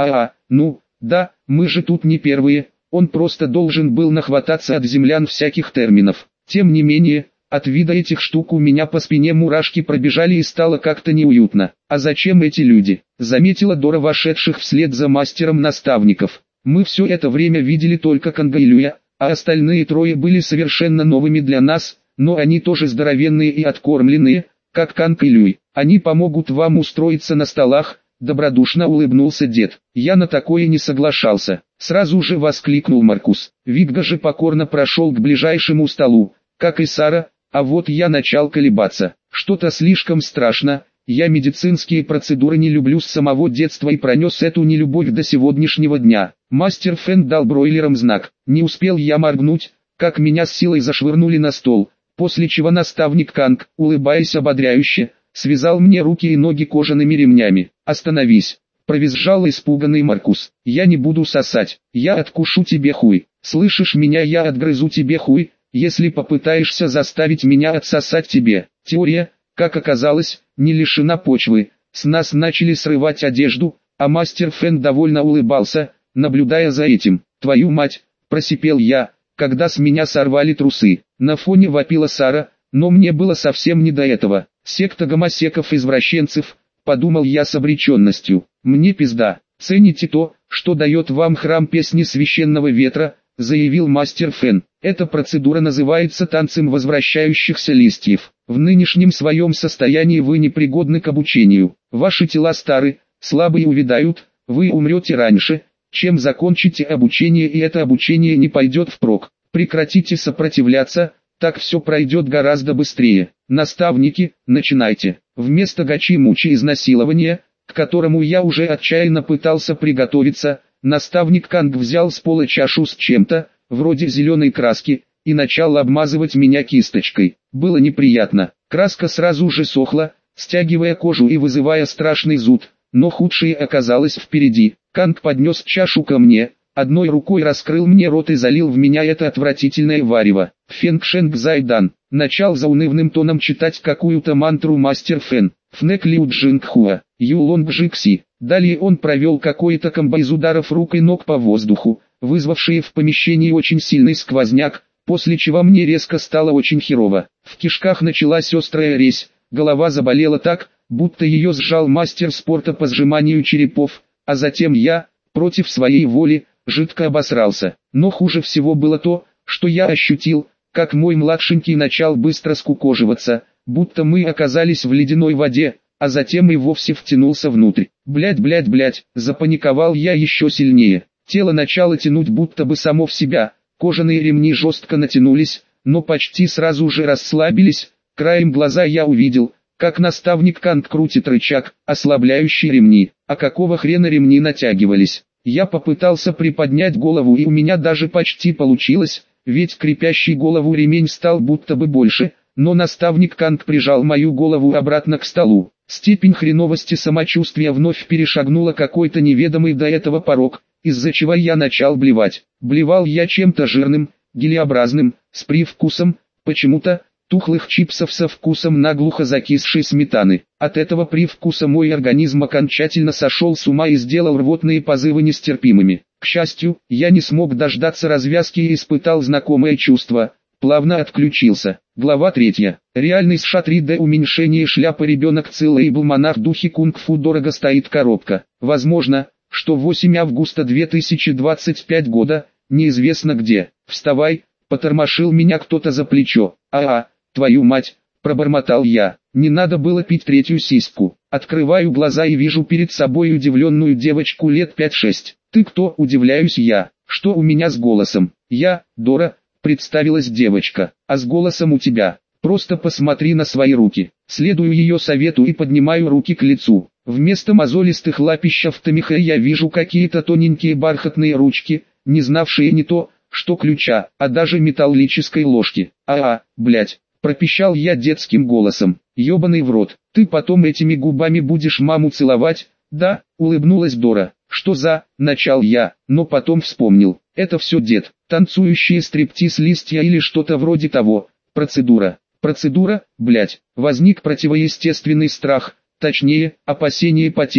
Ну, да, мы же тут не первые, он просто должен был нахвататься от землян всяких терминов. Тем не менее, от вида этих штук у меня по спине мурашки пробежали и стало как-то неуютно. А зачем эти люди? Заметила Дора вошедших вслед за мастером наставников. Мы все это время видели только Канга и Люя, а остальные трое были совершенно новыми для нас, но они тоже здоровенные и откормленные, как Канг и Люй. Они помогут вам устроиться на столах, добродушно улыбнулся дед. Я на такое не соглашался. Сразу же воскликнул Маркус. Вигга же покорно прошел к ближайшему столу, как и Сара, а вот я начал колебаться. Что-то слишком страшно, я медицинские процедуры не люблю с самого детства и пронес эту нелюбовь до сегодняшнего дня. Мастер Фэн дал бройлерам знак. Не успел я моргнуть, как меня с силой зашвырнули на стол, после чего наставник Канг, улыбаясь ободряюще, связал мне руки и ноги кожаными ремнями. «Остановись!» — провизжал испуганный Маркус. «Я не буду сосать, я откушу тебе хуй. Слышишь меня, я отгрызу тебе хуй, если попытаешься заставить меня отсосать тебе». Теория, как оказалось, не лишена почвы. С нас начали срывать одежду, а мастер Фэн довольно улыбался, наблюдая за этим. «Твою мать!» — просипел я, когда с меня сорвали трусы. На фоне вопила Сара, но мне было совсем не до этого. «Секта гомосеков-извращенцев», — подумал я с обреченностью. «Мне пизда. Цените то, что дает вам храм песни священного ветра», — заявил мастер Фэн. «Эта процедура называется танцем возвращающихся листьев. В нынешнем своем состоянии вы непригодны к обучению. Ваши тела стары, слабые увядают, вы умрете раньше, чем закончите обучение, и это обучение не пойдет впрок. Прекратите сопротивляться, так все пройдет гораздо быстрее. Наставники, начинайте». Вместо гачи-мучи изнасилования, к которому я уже отчаянно пытался приготовиться, наставник Канг взял с пола чашу с чем-то, вроде зеленой краски, и начал обмазывать меня кисточкой. Было неприятно. Краска сразу же сохла, стягивая кожу и вызывая страшный зуд, но худшее оказалось впереди. Канг поднес чашу ко мне, одной рукой раскрыл мне рот и залил в меня это отвратительное варево. «Фэнг Шэнг Зайдан», начал заунывным тоном читать какую-то мантру мастер Фэн. «Фнек Лиу Джинг Хуа, Юлонг Джикси». Далее он провел какой-то комбо из ударов рук и ног по воздуху, вызвавшие в помещении очень сильный сквозняк, после чего мне резко стало очень херово. В кишках началась острая резь, голова заболела так, будто ее сжал мастер спорта по сжиманию черепов, а затем я, против своей воли, жидко обосрался. Но хуже всего было то, что я ощутил, как мой младшенький начал быстро скукоживаться, будто мы оказались в ледяной воде, а затем и вовсе втянулся внутрь. Блять, запаниковал я еще сильнее. Тело начало тянуть будто бы само в себя, кожаные ремни жестко натянулись, но почти сразу же расслабились. Краем глаза я увидел, как наставник Канг крутит рычаг, ослабляющий ремни. А какого хрена ремни натягивались? Я попытался приподнять голову, и у меня даже почти получилось, ведь крепящий голову ремень стал будто бы больше, но наставник Канг прижал мою голову обратно к столу. Степень хреновости самочувствия вновь перешагнула какой-то неведомый до этого порог, из-за чего я начал блевать. Блевал я чем-то жирным, гелеобразным, с привкусом, почему-то, тухлых чипсов со вкусом наглухо закисшей сметаны. От этого привкуса мой организм окончательно сошел с ума и сделал рвотные позывы нестерпимыми. К счастью, я не смог дождаться развязки и испытал знакомое чувство, плавно отключился. Глава 3. Реальный США 3D уменьшение шляпы ребенок Цилэйбл монах духи кунг-фу дорого стоит коробка. Возможно, что 8 августа 2025 года, неизвестно где. «Вставай», потормошил меня кто-то за плечо. Твою мать», пробормотал я. Не надо было пить третью сиську. Открываю глаза и вижу перед собой удивленную девочку лет 5-6. «Ты кто?» — удивляюсь я. «Что у меня с голосом?» «Я, Дора», — представилась девочка. «А с голосом у тебя? Просто посмотри на свои руки». Следую ее совету и поднимаю руки к лицу. Вместо мозолистых лапищ автомеха я вижу какие-то тоненькие бархатные ручки, не знавшие не то, что ключа, а даже металлической ложки. Блять. Пропищал я детским голосом. «Ёбаный в рот, ты потом этими губами будешь маму целовать?» «Да», — улыбнулась Дора. «Что за?» — начал я, но потом вспомнил. «Это все дед, танцующие стриптиз листья или что-то вроде того. Процедура. Процедура, блять». Возник противоестественный страх, точнее, опасение потери,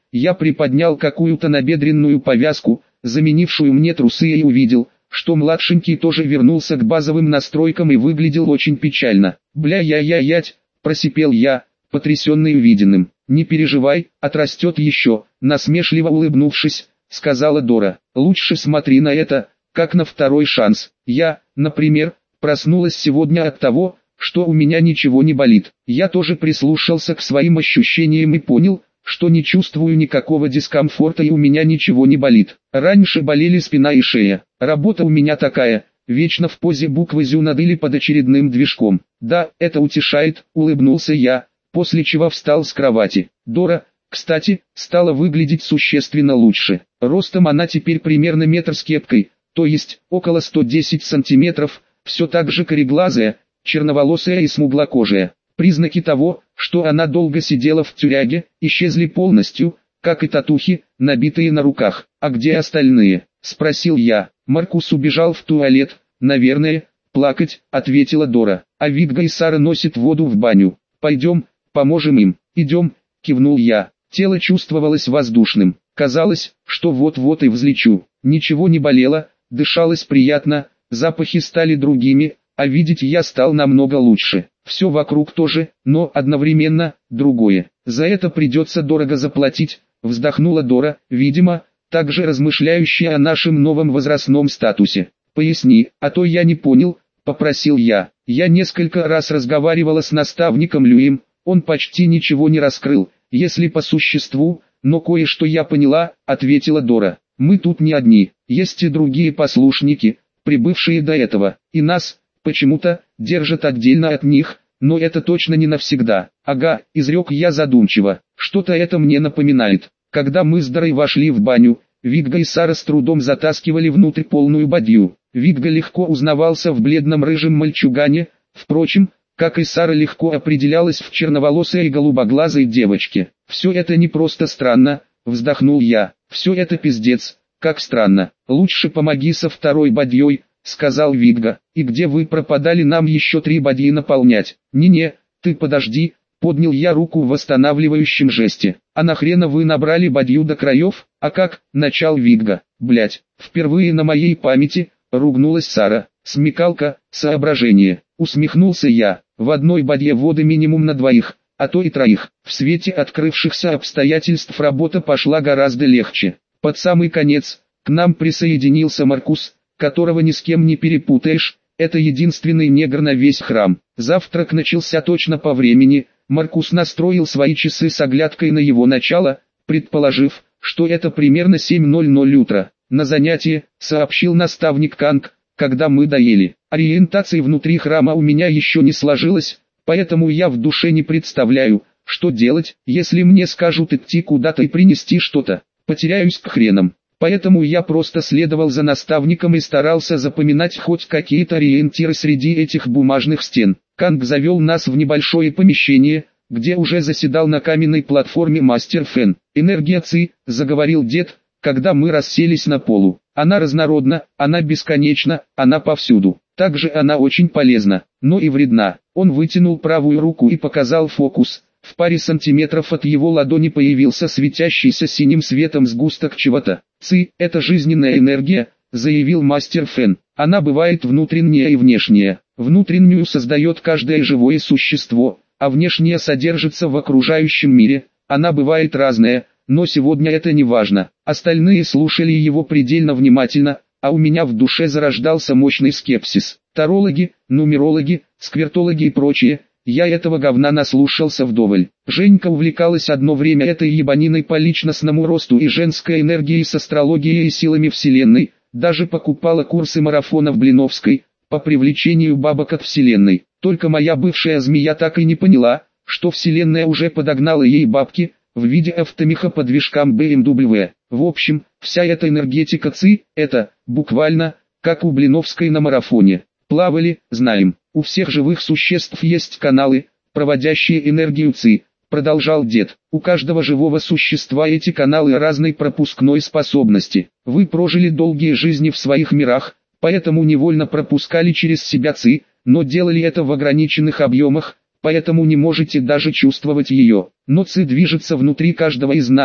Я приподнял какую-то набедренную повязку, заменившую мне трусы, и увидел, что младшенький тоже вернулся к базовым настройкам и выглядел очень печально. «Бля-я-я-ять», – просипел я, потрясенный увиденным. «Не переживай, отрастет еще», – насмешливо улыбнувшись, сказала Дора. «Лучше смотри на это, как на второй шанс. Я, например, проснулась сегодня от того, что у меня ничего не болит. Я тоже прислушался к своим ощущениям и понял, что не чувствую никакого дискомфорта и у меня ничего не болит. Раньше болели спина и шея. Работа у меня такая, вечно в позе буквы «Зю» над или под очередным движком. Да, это утешает», — улыбнулся я, после чего встал с кровати. Дора, кстати, стала выглядеть существенно лучше. Ростом она теперь примерно метр с кепкой, то есть около 110 сантиметров, все так же кореглазая, черноволосая и смуглокожая. Признаки того, что она долго сидела в тюряге, исчезли полностью, как и татухи, набитые на руках. «А где остальные?» – спросил я. «Маркус убежал в туалет, наверное, плакать», – ответила Дора. «А Видга и Сара носят воду в баню. Пойдем, поможем им». «Идем», – кивнул я. Тело чувствовалось воздушным. Казалось, что вот-вот и взлечу. Ничего не болело, дышалось приятно, запахи стали другими, а видеть я стал намного лучше. Все вокруг тоже, но одновременно другое. «За это придется дорого заплатить», — вздохнула Дора, видимо, также размышляющая о нашем новом возрастном статусе. «Поясни, а то я не понял», — попросил я. Я несколько раз разговаривала с наставником Люим, он почти ничего не раскрыл, если по существу, но кое-что я поняла, — ответила Дора. «Мы тут не одни, есть и другие послушники, прибывшие до этого, и нас почему-то держат отдельно от них, но это точно не навсегда». «Ага», — изрек я задумчиво, — «что-то это мне напоминает». Когда мы с Дорой вошли в баню, Видга и Сара с трудом затаскивали внутрь полную бадью. Видга легко узнавался в бледном рыжем мальчугане, впрочем, как и Сара легко определялась в черноволосой и голубоглазой девочке. «Все это не просто странно», — вздохнул я, — «все это пиздец, как странно. Лучше помоги со второй бадьей», — сказал Видга. «И где вы пропадали, нам еще 3 бадьи наполнять?» «Не-не, ты подожди», — поднял я руку в восстанавливающем жесте. «А нахрена вы набрали бадью до краев?» «А как?» — начал Видга. «Блять, впервые на моей памяти», — ругнулась Сара. «Смекалка, соображение», — усмехнулся я. «В одной бадье воды минимум на 2, а то и 3. В свете открывшихся обстоятельств работа пошла гораздо легче. Под самый конец к нам присоединился Маркус, которого ни с кем не перепутаешь, это единственный негр на весь храм. Завтрак начался точно по времени, Маркус настроил свои часы с оглядкой на его начало, предположив, что это примерно 7:00 утра. «На занятие», — сообщил наставник Канг, когда мы доели. «Ориентации внутри храма у меня еще не сложилось, поэтому я в душе не представляю, что делать, если мне скажут идти куда-то и принести что-то. Потеряюсь к хренам. Поэтому я просто следовал за наставником и старался запоминать хоть какие-то ориентиры среди этих бумажных стен. Канг завел нас в небольшое помещение, где уже заседал на каменной платформе мастер Фэн. «Энергия Ци», — заговорил дед, когда мы расселись на полу. «Она разнородна, она бесконечна, она повсюду. Также она очень полезна, но и вредна». Он вытянул правую руку и показал фокус. В паре сантиметров от его ладони появился светящийся синим светом сгусток чего-то. «Ци – это жизненная энергия», – заявил мастер Фэн. «Она бывает внутренняя и внешняя. Внутреннюю создает каждое живое существо, а внешняя содержится в окружающем мире. Она бывает разная, но сегодня это не важно». Остальные слушали его предельно внимательно, а у меня в душе зарождался мощный скепсис. Тарологи, нумерологи, сквертологи и прочее. Я этого говна наслушался вдоволь. Женька увлекалась одно время этой ебаниной по личностному росту и женской энергией с астрологией и силами вселенной, даже покупала курсы марафонов Блиновской, по привлечению бабок от вселенной. Только моя бывшая змея так и не поняла, что вселенная уже подогнала ей бабки, в виде автомеха по движкам BMW. В общем, вся эта энергетика ЦИ, это, буквально, как у Блиновской на марафоне. Плавали, знаем. У всех живых существ есть каналы, проводящие энергию ЦИ, продолжал дед. У каждого живого существа эти каналы разной пропускной способности. Вы прожили долгие жизни в своих мирах, поэтому невольно пропускали через себя ЦИ, но делали это в ограниченных объемах, поэтому не можете даже чувствовать ее. Но ЦИ движется внутри каждого из нас,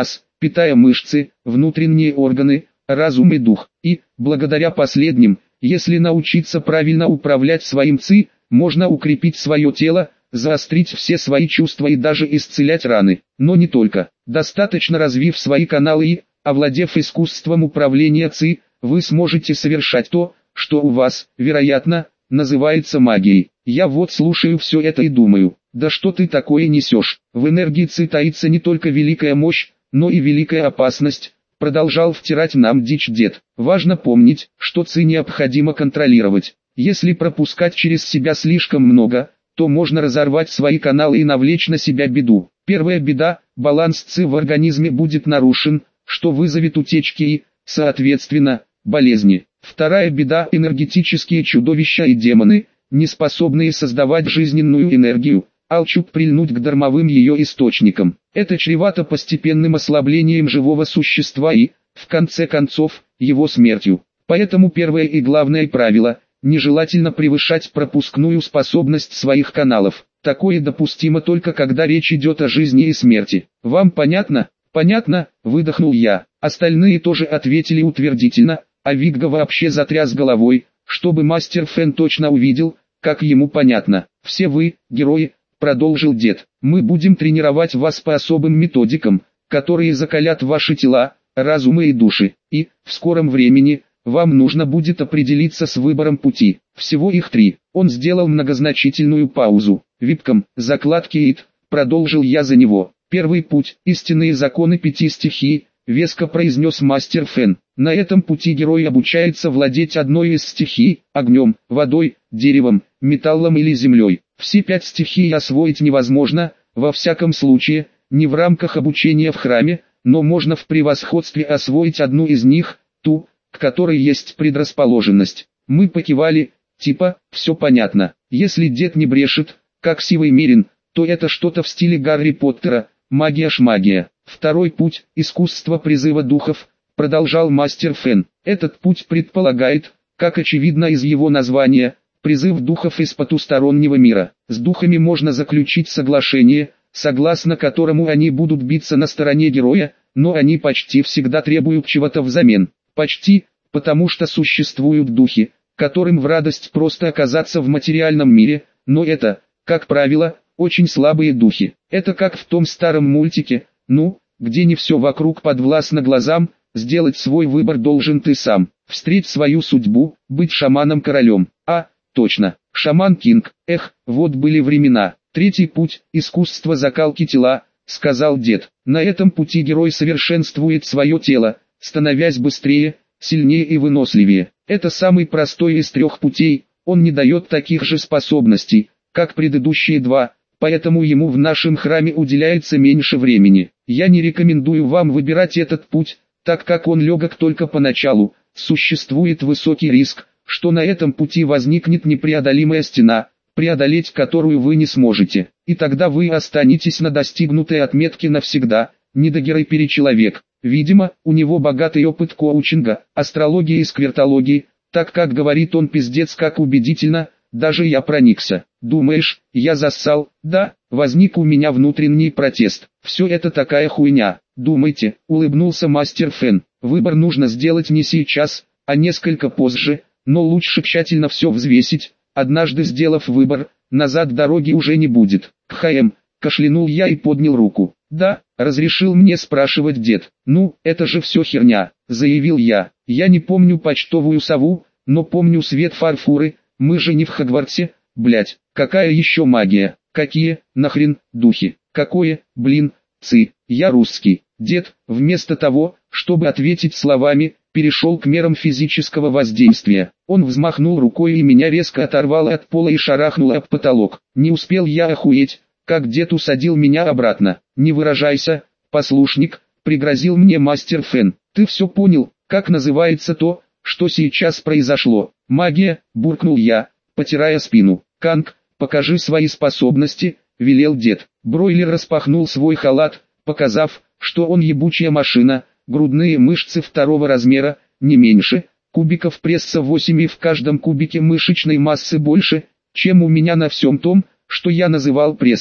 питая мышцы, внутренние органы, разум и дух. И, благодаря последним, если научиться правильно управлять своим ци, можно укрепить свое тело, заострить все свои чувства и даже исцелять раны. Но не только. Достаточно развив свои каналы и, овладев искусством управления ци, вы сможете совершать то, что у вас, вероятно, называется магией. Я вот слушаю все это и думаю, да что ты такое несешь? В энергии ци таится не только великая мощь, но и великая опасность. Продолжал втирать нам дичь дед. Важно помнить, что ци необходимо контролировать. Если пропускать через себя слишком много, то можно разорвать свои каналы и навлечь на себя беду. Первая беда – баланс ци в организме будет нарушен, что вызовет утечки и, соответственно, болезни. Вторая беда – энергетические чудовища и демоны, не способные создавать жизненную энергию, алчут прильнуть к дармовым ее источникам. Это чревато постепенным ослаблением живого существа и, в конце концов, его смертью. Поэтому первое и главное правило – нежелательно превышать пропускную способность своих каналов. Такое допустимо только когда речь идет о жизни и смерти. Вам понятно? Понятно, выдохнул я. Остальные тоже ответили утвердительно, а Вигга вообще затряс головой, чтобы мастер Фэн точно увидел, как ему понятно. Все вы, герои, продолжил дед, мы будем тренировать вас по особым методикам, которые закалят ваши тела, разумы и души. И, в скором времени, вам нужно будет определиться с выбором пути. Всего их 3. Он сделал многозначительную паузу. Випком, закладки ИТ, продолжил я за него. Первый путь, истинные законы 5 стихий, веско произнес мастер Фэн. На этом пути герой обучается владеть одной из стихий, огнем, водой, деревом, металлом или землей. Все 5 стихий освоить невозможно, во всяком случае, не в рамках обучения в храме, но можно в превосходстве освоить одну из них, ту, к которой есть предрасположенность. Мы покивали, типа, все понятно. Если дед не брешет, как сивый мерин, то это что-то в стиле Гарри Поттера, магия-шмагия. Второй путь, искусство призыва духов, продолжал мастер Фэн. Этот путь предполагает, как очевидно из его названия, призыв духов из потустороннего мира. С духами можно заключить соглашение, согласно которому они будут биться на стороне героя, но они почти всегда требуют чего-то взамен. Почти, потому что существуют духи, которым в радость просто оказаться в материальном мире, но это, как правило, очень слабые духи. Это как в том старом мультике, где не все вокруг подвластно глазам, сделать свой выбор должен ты сам. Встреть свою судьбу, быть шаманом-королем. Точно, шаман-кинг, вот были времена. Третий путь, искусство закалки тела, сказал дед. На этом пути герой совершенствует свое тело, становясь быстрее, сильнее и выносливее. Это самый простой из 3 путей, он не дает таких же способностей, как предыдущие 2, поэтому ему в нашем храме уделяется меньше времени. Я не рекомендую вам выбирать этот путь, так как он легок только поначалу, существует высокий риск, что на этом пути возникнет непреодолимая стена, преодолеть которую вы не сможете, и тогда вы останетесь на достигнутой отметке навсегда, недогерой-перечеловек. Видимо, у него богатый опыт коучинга, астрологии и сквертологии, так как говорит он пиздец как убедительно, даже я проникся. Думаешь, я зассал? Да, возник у меня внутренний протест. Все это такая хуйня. Думайте, улыбнулся мастер Фэн. Выбор нужно сделать не сейчас, а несколько позже, но лучше тщательно все взвесить. Однажды сделав выбор, назад дороги уже не будет. Кашлянул я и поднял руку. Да, разрешил мне спрашивать дед. Это же все херня, заявил я. Я не помню почтовую сову, но помню свет фарфуры, мы же не в Хогвартсе, блять. Какая еще магия? Какие, нахрен, духи? Какое, ци, я русский. Дед, вместо того, чтобы ответить словами, перешел к мерам физического воздействия. Он взмахнул рукой и меня резко оторвало от пола и шарахнуло об потолок. Не успел я охуеть, как дед усадил меня обратно. Не выражайся, послушник, пригрозил мне мастер Фэн. Ты все понял, как называется то, что сейчас произошло? Магия, буркнул я, потирая спину. Канг, покажи свои способности, велел дед. Бройлер распахнул свой халат, показав, что он ебучая машина, грудные мышцы 2 размера, не меньше, кубиков пресса 8 и в каждом кубике мышечной массы больше, чем у меня на всем том, что я называл прессом.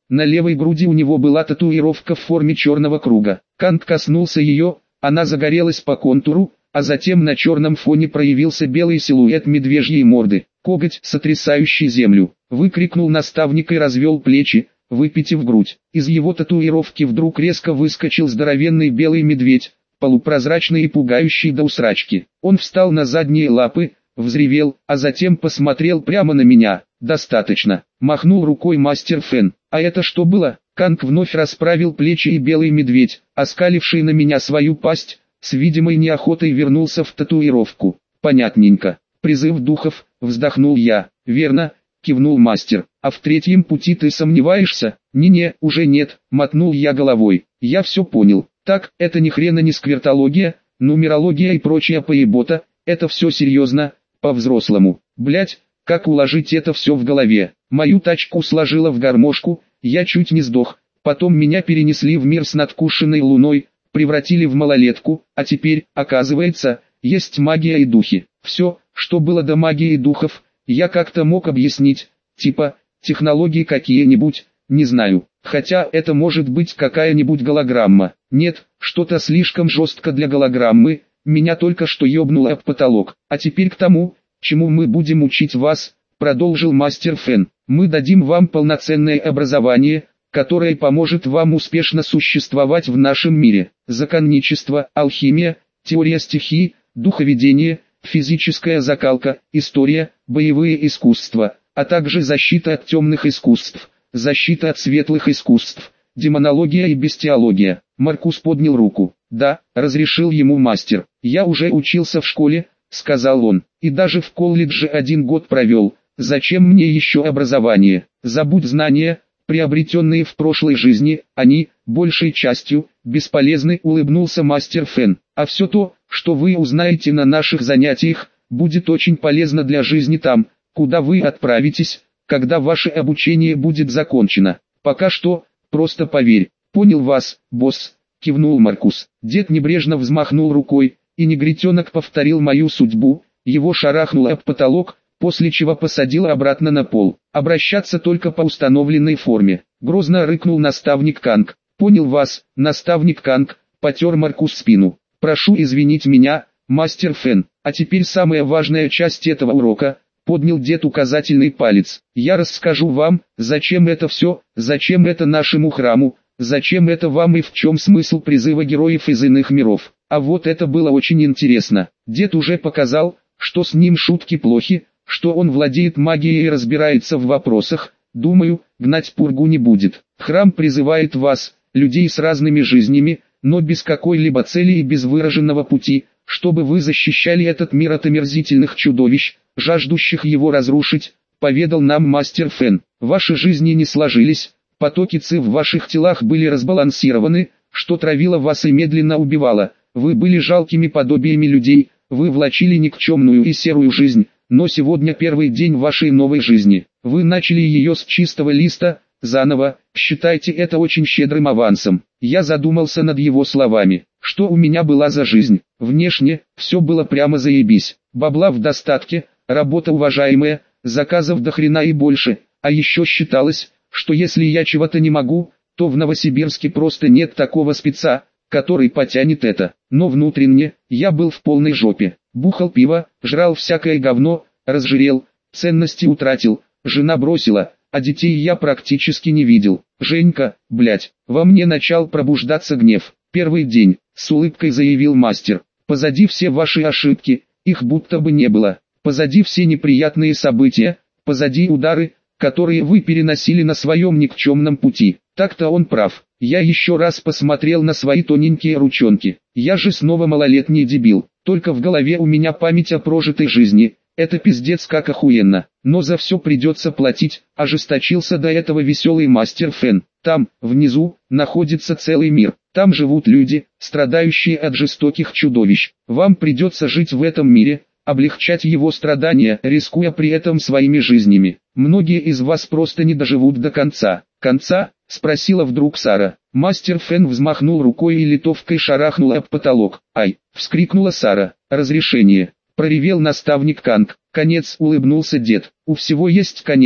На левой груди у него была татуировка в форме черного круга. Канг коснулся ее, она загорелась по контуру, а затем на черном фоне проявился белый силуэт медвежьей морды. «Коготь, сотрясающий землю!» — выкрикнул наставник и развел плечи, выпитив грудь. Из его татуировки вдруг резко выскочил здоровенный белый медведь, полупрозрачный и пугающий до усрачки. Он встал на задние лапы, взревел, а затем посмотрел прямо на меня. «Достаточно!» — махнул рукой мастер Фэн. «А это что было?» Канг вновь расправил плечи, и белый медведь, оскаливший на меня свою пасть, с видимой неохотой вернулся в татуировку. «Понятненько. Призыв духов», — вздохнул я. «Верно», — кивнул мастер. «А в третьем пути ты сомневаешься?» «Не-не, уже нет», — мотнул я головой. «Я все понял. Так, это ни хрена не сквертология, нумерология и прочая поебота, это все серьезно, по-взрослому. Блять, как уложить это все в голове? Мою тачку сложило в гармошку, я чуть не сдох, потом меня перенесли в мир с надкушенной луной, превратили в малолетку, а теперь, оказывается, есть магия и духи. Все, что было до магии и духов, я как-то мог объяснить, типа, технологии какие-нибудь, не знаю, хотя это может быть какая-нибудь голограмма. Нет, что-то слишком жестко для голограммы, меня только что ёбнуло об потолок. А теперь к тому, чему мы будем учить вас, продолжил мастер Фэн. Мы дадим вам полноценное образование, которое поможет вам успешно существовать в нашем мире. Законничество, алхимия, теория стихий, духоведение, физическая закалка, история, боевые искусства, а также защита от темных искусств, защита от светлых искусств, демонология и бестиология. Маркус поднял руку. «Да», — разрешил ему мастер. «Я уже учился в школе», — сказал он, — «и даже в колледже 1 год провел. Зачем мне еще образование? Забудь знания, приобретенные в прошлой жизни, они, большей частью, бесполезны», — улыбнулся мастер Фэн. «А все то, что вы узнаете на наших занятиях, будет очень полезно для жизни там, куда вы отправитесь, когда ваше обучение будет закончено. Пока что, просто поверь». «Понял вас, босс», — кивнул Маркус. Дед небрежно взмахнул рукой, и негритенок повторил мою судьбу, его шарахнуло об потолок, после чего посадило обратно на пол. «Обращаться только по установленной форме», — грозно рыкнул наставник Канг. «Понял вас, наставник Канг», — потер Маркус спину. «Прошу извинить меня, мастер Фэн, а теперь самая важная часть этого урока», — поднял дед указательный палец. «Я расскажу вам, зачем это все, зачем это нашему храму, зачем это вам и в чем смысл призыва героев из иных миров. А вот это было очень интересно. Дед уже показал, что с ним шутки плохи, что он владеет магией и разбирается в вопросах. Думаю, гнать пургу не будет. Храм призывает вас, людей с разными жизнями, но без какой-либо цели и без выраженного пути, чтобы вы защищали этот мир от омерзительных чудовищ, жаждущих его разрушить, поведал нам мастер Фэн. Ваши жизни не сложились. Потоки ци в ваших телах были разбалансированы, что травило вас и медленно убивало. Вы были жалкими подобиями людей, вы влачили никчемную и серую жизнь, но сегодня первый день вашей новой жизни. Вы начали ее с чистого листа, заново, считайте это очень щедрым авансом. Я задумался над его словами. Что у меня была за жизнь? Внешне, все было прямо заебись. Бабла в достатке, работа уважаемая, заказов до хрена и больше, а еще считалось, что если я чего-то не могу, то в Новосибирске просто нет такого спеца, который потянет это. Но внутренне, я был в полной жопе. Бухал пиво, жрал всякое говно, разжирел, ценности утратил, жена бросила, а детей я практически не видел. «Женька, блять, во мне начал пробуждаться гнев. Первый день», — с улыбкой заявил мастер. «Позади все ваши ошибки, их будто бы не было. Позади все неприятные события, позади удары, которые вы переносили на своем никчемном пути». Так-то он прав. Я еще раз посмотрел на свои тоненькие ручонки. Я же снова малолетний дебил. Только в голове у меня память о прожитой жизни. Это пиздец как охуенно. Но за все придется платить, ожесточился до этого веселый мастер Фэн. Там, внизу, находится целый мир. Там живут люди, страдающие от жестоких чудовищ. Вам придется жить в этом мире, облегчать его страдания, рискуя при этом своими жизнями. Многие из вас просто не доживут до конца. «Конца?» — спросила вдруг Сара. Мастер Фэн взмахнул рукой и литовкой шарахнула об потолок. «Ай!» — вскрикнула Сара. «Разрешение!» — проревел наставник Канг. «Конец!» — улыбнулся дед. «У всего есть конец!»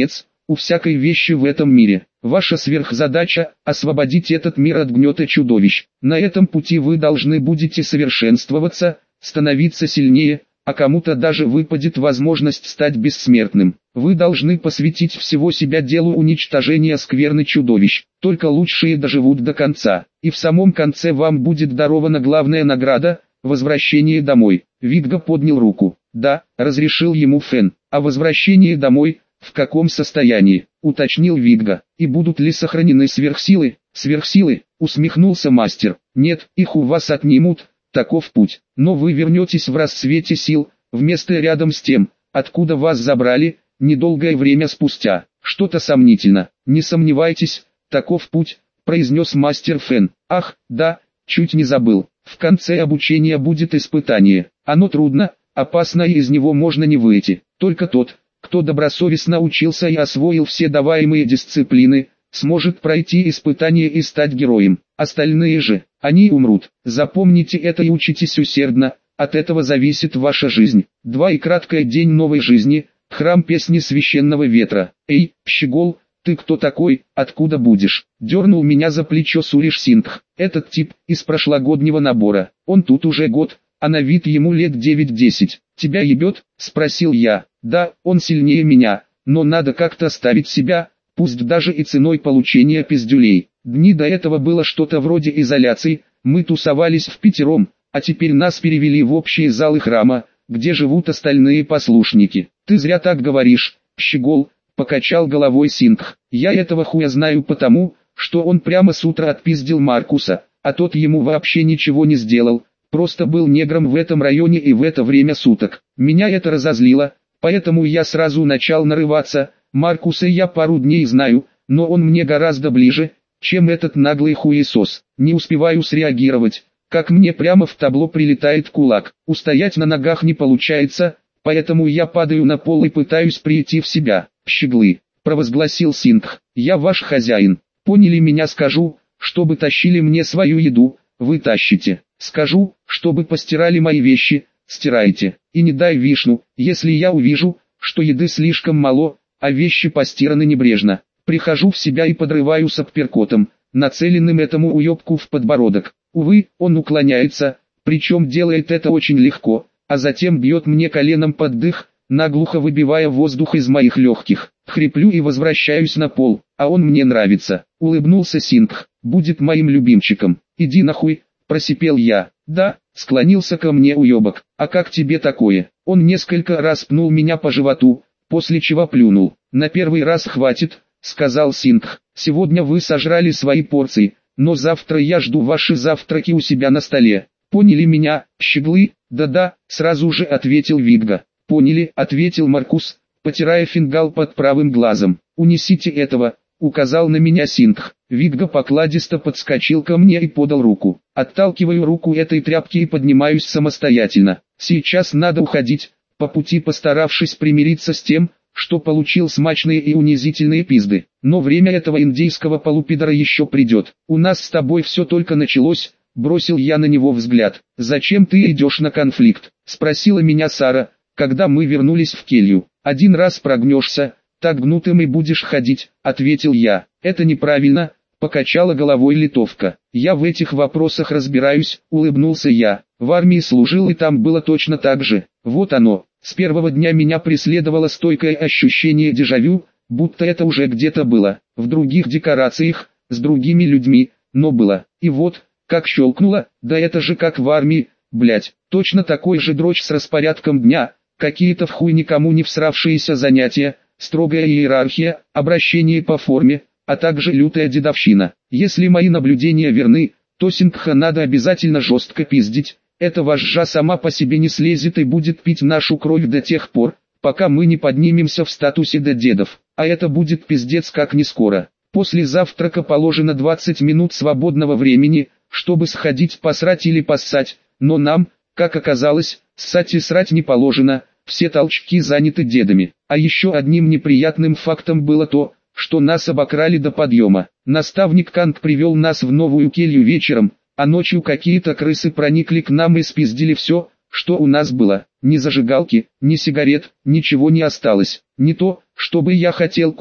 у всякой вещи в этом мире. Ваша сверхзадача – освободить этот мир от гнета чудовищ. На этом пути вы должны будете совершенствоваться, становиться сильнее, а кому-то даже выпадет возможность стать бессмертным. Вы должны посвятить всего себя делу уничтожения скверны чудовищ. Только лучшие доживут до конца. И в самом конце вам будет дарована главная награда – возвращение домой. Видга поднял руку. Да, разрешил ему Фен. А возвращение домой, в каком состоянии? Уточнил Видга. И будут ли сохранены сверхсилы? Сверхсилы, усмехнулся мастер. Нет, их у вас отнимут. Таков путь. Но вы вернетесь в расцвете сил, в место рядом с тем, откуда вас забрали, недолгое время спустя. Что-то сомнительно. Не сомневайтесь, таков путь, произнес мастер Фен. Ах, да, чуть не забыл. В конце обучения будет испытание. Оно трудно, опасно и из него можно не выйти. Только тот, кто добросовестно учился и освоил все даваемые дисциплины, сможет пройти испытание и стать героем. Остальные же, они умрут. Запомните это и учитесь усердно, от этого зависит ваша жизнь. 2 и краткое день новой жизни, храм песни священного ветра. Эй, Щегол, ты кто такой, откуда будешь? Дернул меня за плечо Суриш Сингх. Этот тип, из прошлогоднего набора. Он тут уже год, а на вид ему лет 9-10. Тебя ебет? Спросил я. Да, он сильнее меня, но надо как-то ставить себя, пусть даже и ценой получения пиздюлей. Дни до этого было что-то вроде изоляции, мы тусовались впятером, а теперь нас перевели в общие залы храма, где живут остальные послушники. Ты зря так говоришь, Щегол, покачал головой Сингх. Я этого хуя знаю потому, что он прямо с утра отпиздил Маркуса, а тот ему вообще ничего не сделал, просто был негром в этом районе и в это время суток. Меня это разозлило, поэтому я сразу начал нарываться. Маркуса я пару дней знаю, но он мне гораздо ближе, чем этот наглый хуесос. Не успеваю среагировать, как мне прямо в табло прилетает кулак. Устоять на ногах не получается, поэтому я падаю на пол и пытаюсь прийти в себя. Щеглы, провозгласил Сингх, я ваш хозяин. Поняли меня? Скажу, чтобы тащили мне свою еду, вы тащите. Скажу, чтобы постирали мои вещи, стирайте. И не дай вишну, если я увижу, что еды слишком мало, а вещи постираны небрежно. Прихожу в себя и подрываю с апперкотом, нацеленным этому уебку в подбородок. Увы, он уклоняется, причем делает это очень легко, а затем бьет мне коленом под дых, наглухо выбивая воздух из моих легких. Хриплю и возвращаюсь на пол, а он мне нравится. Улыбнулся Сингх, будет моим любимчиком. Иди нахуй, просипел я. Да, склонился ко мне уебок, а как тебе такое? Он несколько раз пнул меня по животу, после чего плюнул. На первый раз хватит, сказал Сингх. Сегодня вы сожрали свои порции, но завтра я жду ваши завтраки у себя на столе. Поняли меня, щеглы? Да-да, сразу же ответил Видга. Поняли, ответил Маркус, потирая фингал под правым глазом. Унесите этого, указал на меня Сингх. Видга покладисто подскочил ко мне и подал руку. Отталкиваю руку этой тряпки и поднимаюсь самостоятельно. Сейчас надо уходить, по пути постаравшись примириться с тем, что получил смачные и унизительные пизды. Но время этого индейского полупидора еще придет. У нас с тобой все только началось, бросил я на него взгляд. Зачем ты идешь на конфликт? Спросила меня Сара, когда мы вернулись в келью. Один раз прогнешься, так гнутым и будешь ходить, ответил я. Это неправильно, покачала головой литовка. Я в этих вопросах разбираюсь, улыбнулся я. В армии служил и там было точно так же. Вот оно. С первого дня меня преследовало стойкое ощущение дежавю, будто это уже где-то было, в других декорациях, с другими людьми, но было. И вот, как щелкнуло, да это же как в армии, блять, точно такой же дрочь с распорядком дня, какие-то в хуй никому не всравшиеся занятия, строгая иерархия, обращение по форме, а также лютая дедовщина. Если мои наблюдения верны, то Сингха надо обязательно жестко пиздить. Эта вожжа сама по себе не слезет и будет пить нашу кровь до тех пор, пока мы не поднимемся в статусе до дедов. А это будет пиздец как не скоро. После завтрака положено 20 минут свободного времени, чтобы сходить посрать или поссать, но нам, как оказалось, ссать и срать не положено, все толчки заняты дедами. А еще одним неприятным фактом было то, что нас обокрали до подъема. Наставник Канг привел нас в новую келью вечером, а ночью какие-то крысы проникли к нам и спиздили все, что у нас было. Ни зажигалки, ни сигарет, ничего не осталось. Не то, чтобы я хотел курить,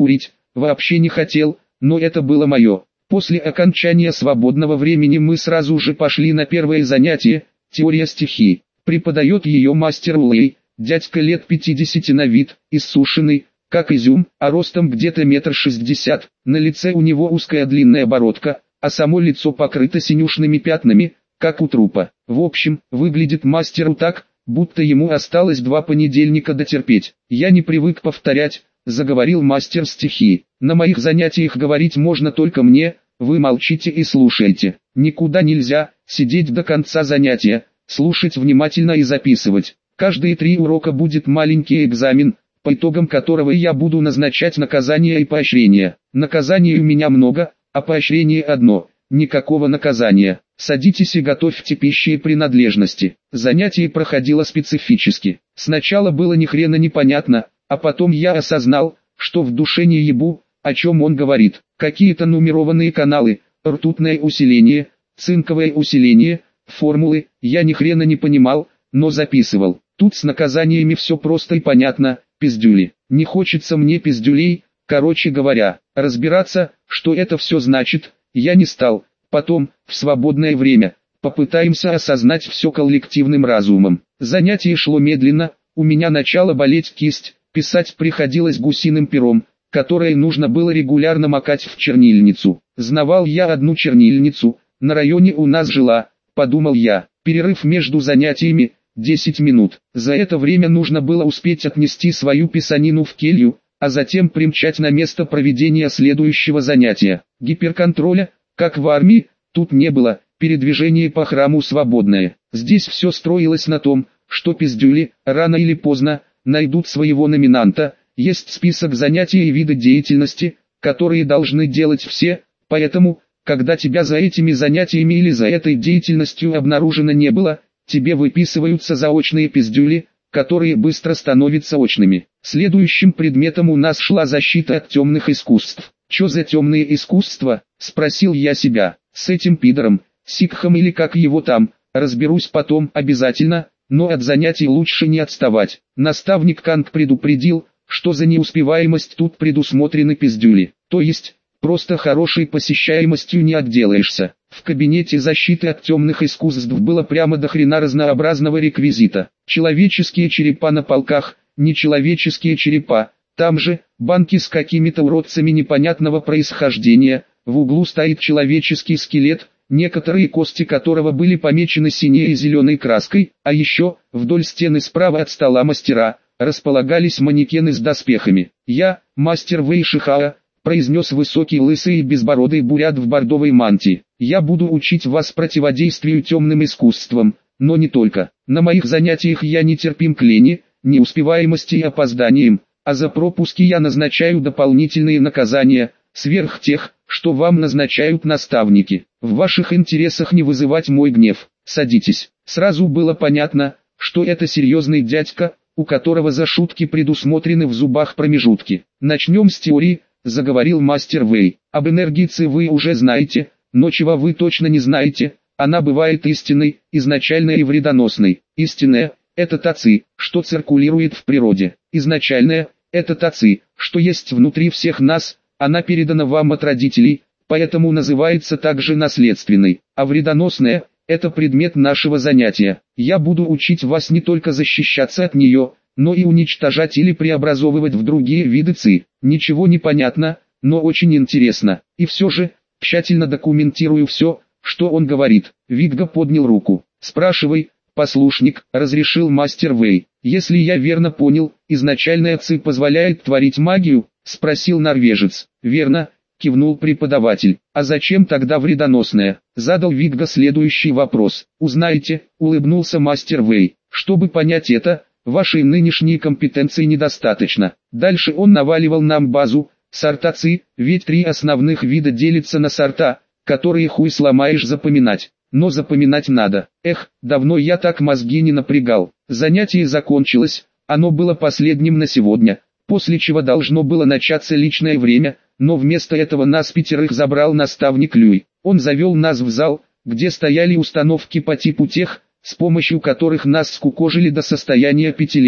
вообще не хотел, но это было мое. После окончания свободного времени мы сразу же пошли на первое занятие, теория стихий. Преподает ее мастер Уэй, дядька лет 50 на вид, иссушенный, как изюм, а ростом где-то 1,60 м, на лице у него узкая длинная бородка, а само лицо покрыто синюшными пятнами, как у трупа. В общем, выглядит мастеру так, будто ему осталось 2 понедельника дотерпеть. Я не привык повторять, заговорил мастер стихии. На моих занятиях говорить можно только мне, вы молчите и слушаете. Никуда нельзя сидеть до конца занятия, слушать внимательно и записывать. Каждые 3 урока будет маленький экзамен, по итогам которого я буду назначать наказания и поощрения. Наказаний у меня много, а поощрение одно. Никакого наказания. Садитесь и готовьте пищи и принадлежности. Занятие проходило специфически. Сначала было ни хрена непонятно, а потом я осознал, что в душе не ебу, о чем он говорит. Какие-то нумерованные каналы, ртутное усиление, цинковое усиление, формулы, я ни хрена не понимал, но записывал. Тут с наказаниями все просто и понятно, пиздюли. Не хочется мне пиздюлей, короче говоря. Разбираться, что это все значит, я не стал. Потом, в свободное время, попытаемся осознать все коллективным разумом. Занятие шло медленно, у меня начала болеть кисть, писать приходилось гусиным пером, которое нужно было регулярно макать в чернильницу. Знавал я одну чернильницу, на районе у нас жила, подумал я. Перерыв между занятиями, 10 минут. За это время нужно было успеть отнести свою писанину в келью, а затем примчать на место проведения следующего занятия. Гиперконтроля, как в армии, тут не было, передвижение по храму свободное. Здесь все строилось на том, что пиздюли, рано или поздно, найдут своего номинанта. Есть список занятий и виды деятельности, которые должны делать все, поэтому, когда тебя за этими занятиями или за этой деятельностью обнаружено не было, тебе выписываются заочные пиздюли, которые быстро становятся очными. Следующим предметом у нас шла защита от темных искусств. «Чё за темные искусства?» – спросил я себя. «С этим пидором, сикхом или как его там, разберусь потом обязательно, но от занятий лучше не отставать». Наставник Канг предупредил, что за неуспеваемость тут предусмотрены пиздюли. То есть, просто хорошей посещаемостью не отделаешься. В кабинете защиты от темных искусств было прямо до хрена разнообразного реквизита. Человеческие черепа на полках, нечеловеческие черепа. Там же, банки с какими-то уродцами непонятного происхождения, в углу стоит человеческий скелет, некоторые кости которого были помечены синей и зеленой краской, а еще, вдоль стены справа от стола мастера, располагались манекены с доспехами. «Я, мастер Вэй Шихаа», произнес высокий лысый и безбородый бурят в бордовой мантии. «Я буду учить вас противодействию темным искусствам, но не только. На моих занятиях я не терпим к лени, неуспеваемости и опозданиям, а за пропуски я назначаю дополнительные наказания, сверх тех, что вам назначают наставники. В ваших интересах не вызывать мой гнев. Садитесь». Сразу было понятно, что это серьезный дядька, у которого за шутки предусмотрены в зубах промежутки. «Начнем с теории», — заговорил мастер Вэй. «Об энергии Ци вы уже знаете, но чего вы точно не знаете, она бывает истинной, изначальной и вредоносной. Истинная — это та Ци, что циркулирует в природе. Изначальная — это та Ци, что есть внутри всех нас, она передана вам от родителей, поэтому называется также наследственной. А вредоносная — это предмет нашего занятия. Я буду учить вас не только защищаться от нее, но и уничтожать или преобразовывать в другие виды Ци. Ничего не понятно, но очень интересно. И все же, тщательно документирую все, что он говорит». Вигга поднял руку. «Спрашивай, послушник», — разрешил мастер Вэй. «Если я верно понял, изначальная Ци позволяет творить магию?» — спросил норвежец. «Верно», — кивнул преподаватель. «А зачем тогда вредоносная?» — задал Вигга следующий вопрос. «Узнаете», — улыбнулся мастер Вэй. «Чтобы понять это, вашей нынешней компетенции недостаточно». Дальше он наваливал нам базу, сорта Ци, ведь 3 основных вида делятся на сорта, которые хуй сломаешь запоминать. Но запоминать надо. Эх, давно я так мозги не напрягал. Занятие закончилось, оно было последним на сегодня, после чего должно было начаться личное время, но вместо этого нас 5 забрал наставник Люй. Он завел нас в зал, где стояли установки по типу тех, с помощью которых нас скукожили до состояния 5-леток.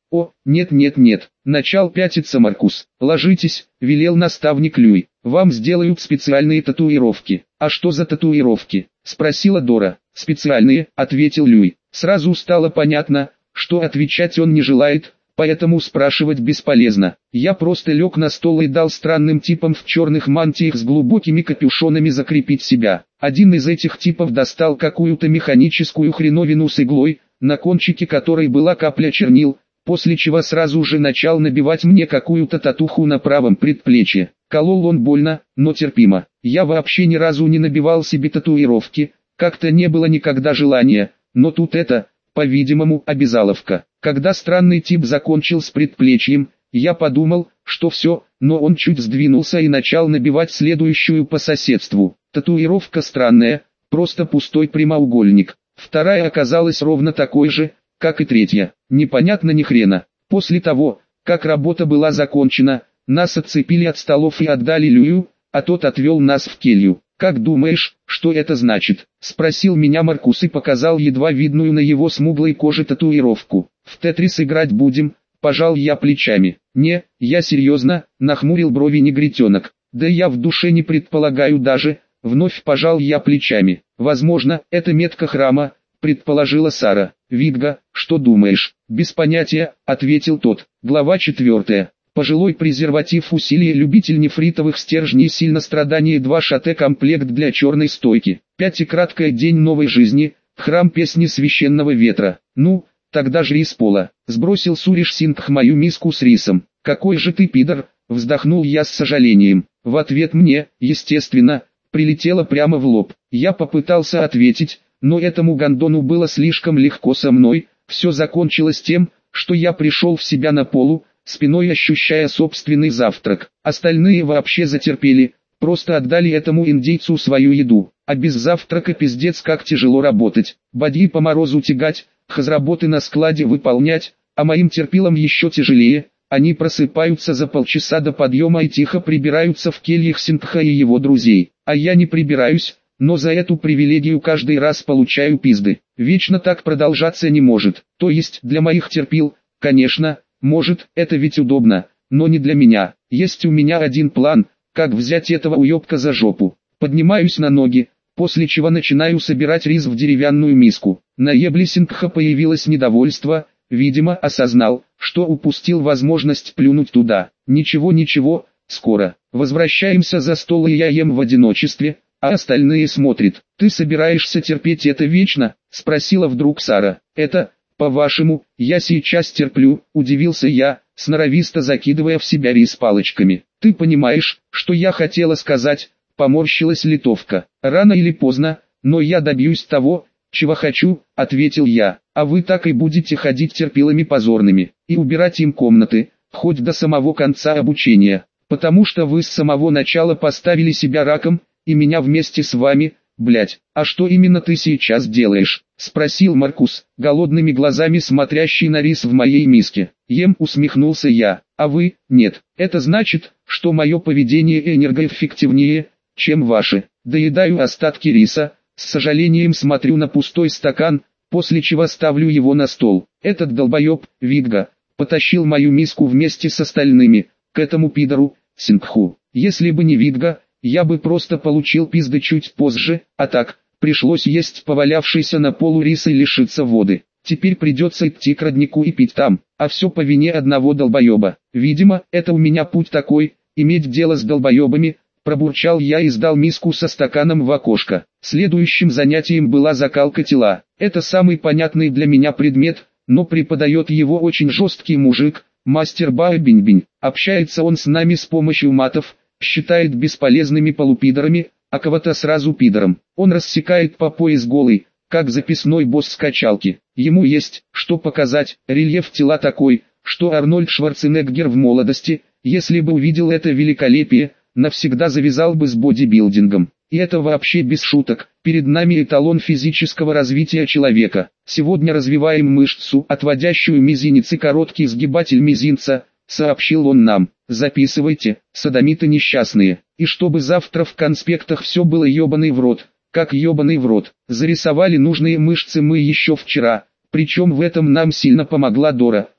О, нет, начал пятиться Маркус. Ложитесь, велел наставник Люй. Вам сделают специальные татуировки. А что за татуировки? Спросила Дора. Специальные, ответил Люй. Сразу стало понятно, что отвечать он не желает, поэтому спрашивать бесполезно. Я просто лег на стол и дал странным типам в черных мантиях с глубокими капюшонами закрепить себя. Один из этих типов достал какую-то механическую хреновину с иглой, на кончике которой была капля чернил, после чего сразу же начал набивать мне какую-то татуху на правом предплечье. Колол он больно, но терпимо. Я вообще ни разу не набивал себе татуировки, как-то не было никогда желания, но тут это, по-видимому, обязаловка. Когда странный тип закончил с предплечьем, я подумал, что все, но он чуть сдвинулся и начал набивать следующую по соседству. Татуировка странная, просто пустой прямоугольник. Вторая оказалась ровно такой же, как и третья. Непонятно ни хрена. После того, как работа была закончена, нас отцепили от столов и отдали Люю, а тот отвел нас в келью. «Как думаешь, что это значит?» – спросил меня Маркус и показал едва видную на его смуглой коже татуировку. «В Тетрис играть будем?» – пожал я плечами. «Не, я серьезно», – нахмурил брови негритенок. «Да я в душе не предполагаю даже», – вновь пожал я плечами. «Возможно, это метка храма», – предположила Сара. «Видга, что думаешь?» «Без понятия», – ответил тот. Глава 4. Пожилой презерватив усилия любитель нефритовых стержней сильно страдание 2 шате комплект для черной стойки. 5 и краткое день новой жизни, храм песни священного ветра. Ну, тогда же из пола. Сбросил Суриш Сингх мою миску с рисом. «Какой же ты пидор», вздохнул я с сожалением. В ответ мне, естественно, прилетело прямо в лоб. Я попытался ответить, но этому гондону было слишком легко со мной. Все закончилось тем, что я пришел в себя на полу, спиной ощущая собственный завтрак. Остальные вообще затерпели, просто отдали этому индейцу свою еду. А без завтрака пиздец как тяжело работать. Бадьи по морозу тягать, хозработы на складе выполнять, а моим терпилам еще тяжелее. Они просыпаются за полчаса до подъема и тихо прибираются в кельях Сингха и его друзей. А я не прибираюсь, но за эту привилегию каждый раз получаю пизды. Вечно так продолжаться не может. То есть для моих терпил, конечно, может, это ведь удобно, но не для меня. Есть у меня один план, как взять этого уебка за жопу. Поднимаюсь на ноги, после чего начинаю собирать рис в деревянную миску. На ебле Сингха появилось недовольство, видимо осознал, что упустил возможность плюнуть туда. Ничего, скоро. Возвращаемся за стол и я ем в одиночестве, а остальные смотрят. «Ты собираешься терпеть это вечно?» – спросила вдруг Сара. «Это... По-вашему, я сейчас терплю», – удивился я, сноровисто закидывая в себя рис палочками. «Ты понимаешь, что я хотела сказать?» – поморщилась литовка. «Рано или поздно, но я добьюсь того, чего хочу», – ответил я. «А вы так и будете ходить терпилами позорными, и убирать им комнаты, хоть до самого конца обучения, потому что вы с самого начала поставили себя раком, и меня вместе с вами, блять. А что именно ты сейчас делаешь?» — спросил Маркус, голодными глазами смотрящий на рис в моей миске. «Ем», усмехнулся я. «А вы?» «Нет, это значит, что мое поведение энергоэффективнее, чем ваше». Доедаю остатки риса, с сожалением смотрю на пустой стакан, после чего ставлю его на стол. Этот долбоеб, Видга, потащил мою миску вместе с остальными, к этому пидору, Сингху. Если бы не Видга, я бы просто получил пизды чуть позже, а так, пришлось есть повалявшийся на полу рис и лишиться воды. Теперь придется идти к роднику и пить там, а все по вине одного долбоеба. Видимо, это у меня путь такой, иметь дело с долбоебами, пробурчал я и сдал миску со стаканом в окошко. Следующим занятием была закалка тела. Это самый понятный для меня предмет, но преподает его очень жесткий мужик, мастер Бао Бинь-Бинь. Общается он с нами с помощью матов, считает бесполезными полупидорами, а кого-то сразу пидором. Он рассекает по пояс голый, как записной босс скачалки. Ему есть, что показать, рельеф тела такой, что Арнольд Шварценеггер в молодости, если бы увидел это великолепие, навсегда завязал бы с бодибилдингом. И это вообще без шуток, перед нами эталон физического развития человека. Сегодня развиваем мышцу, отводящую мизинец и короткий сгибатель мизинца, сообщил он нам. Записывайте, содомиты несчастные, и чтобы завтра в конспектах все было ебаный в рот, как ебаный в рот. Зарисовали нужные мышцы мы еще вчера, причем в этом нам сильно помогла Дора.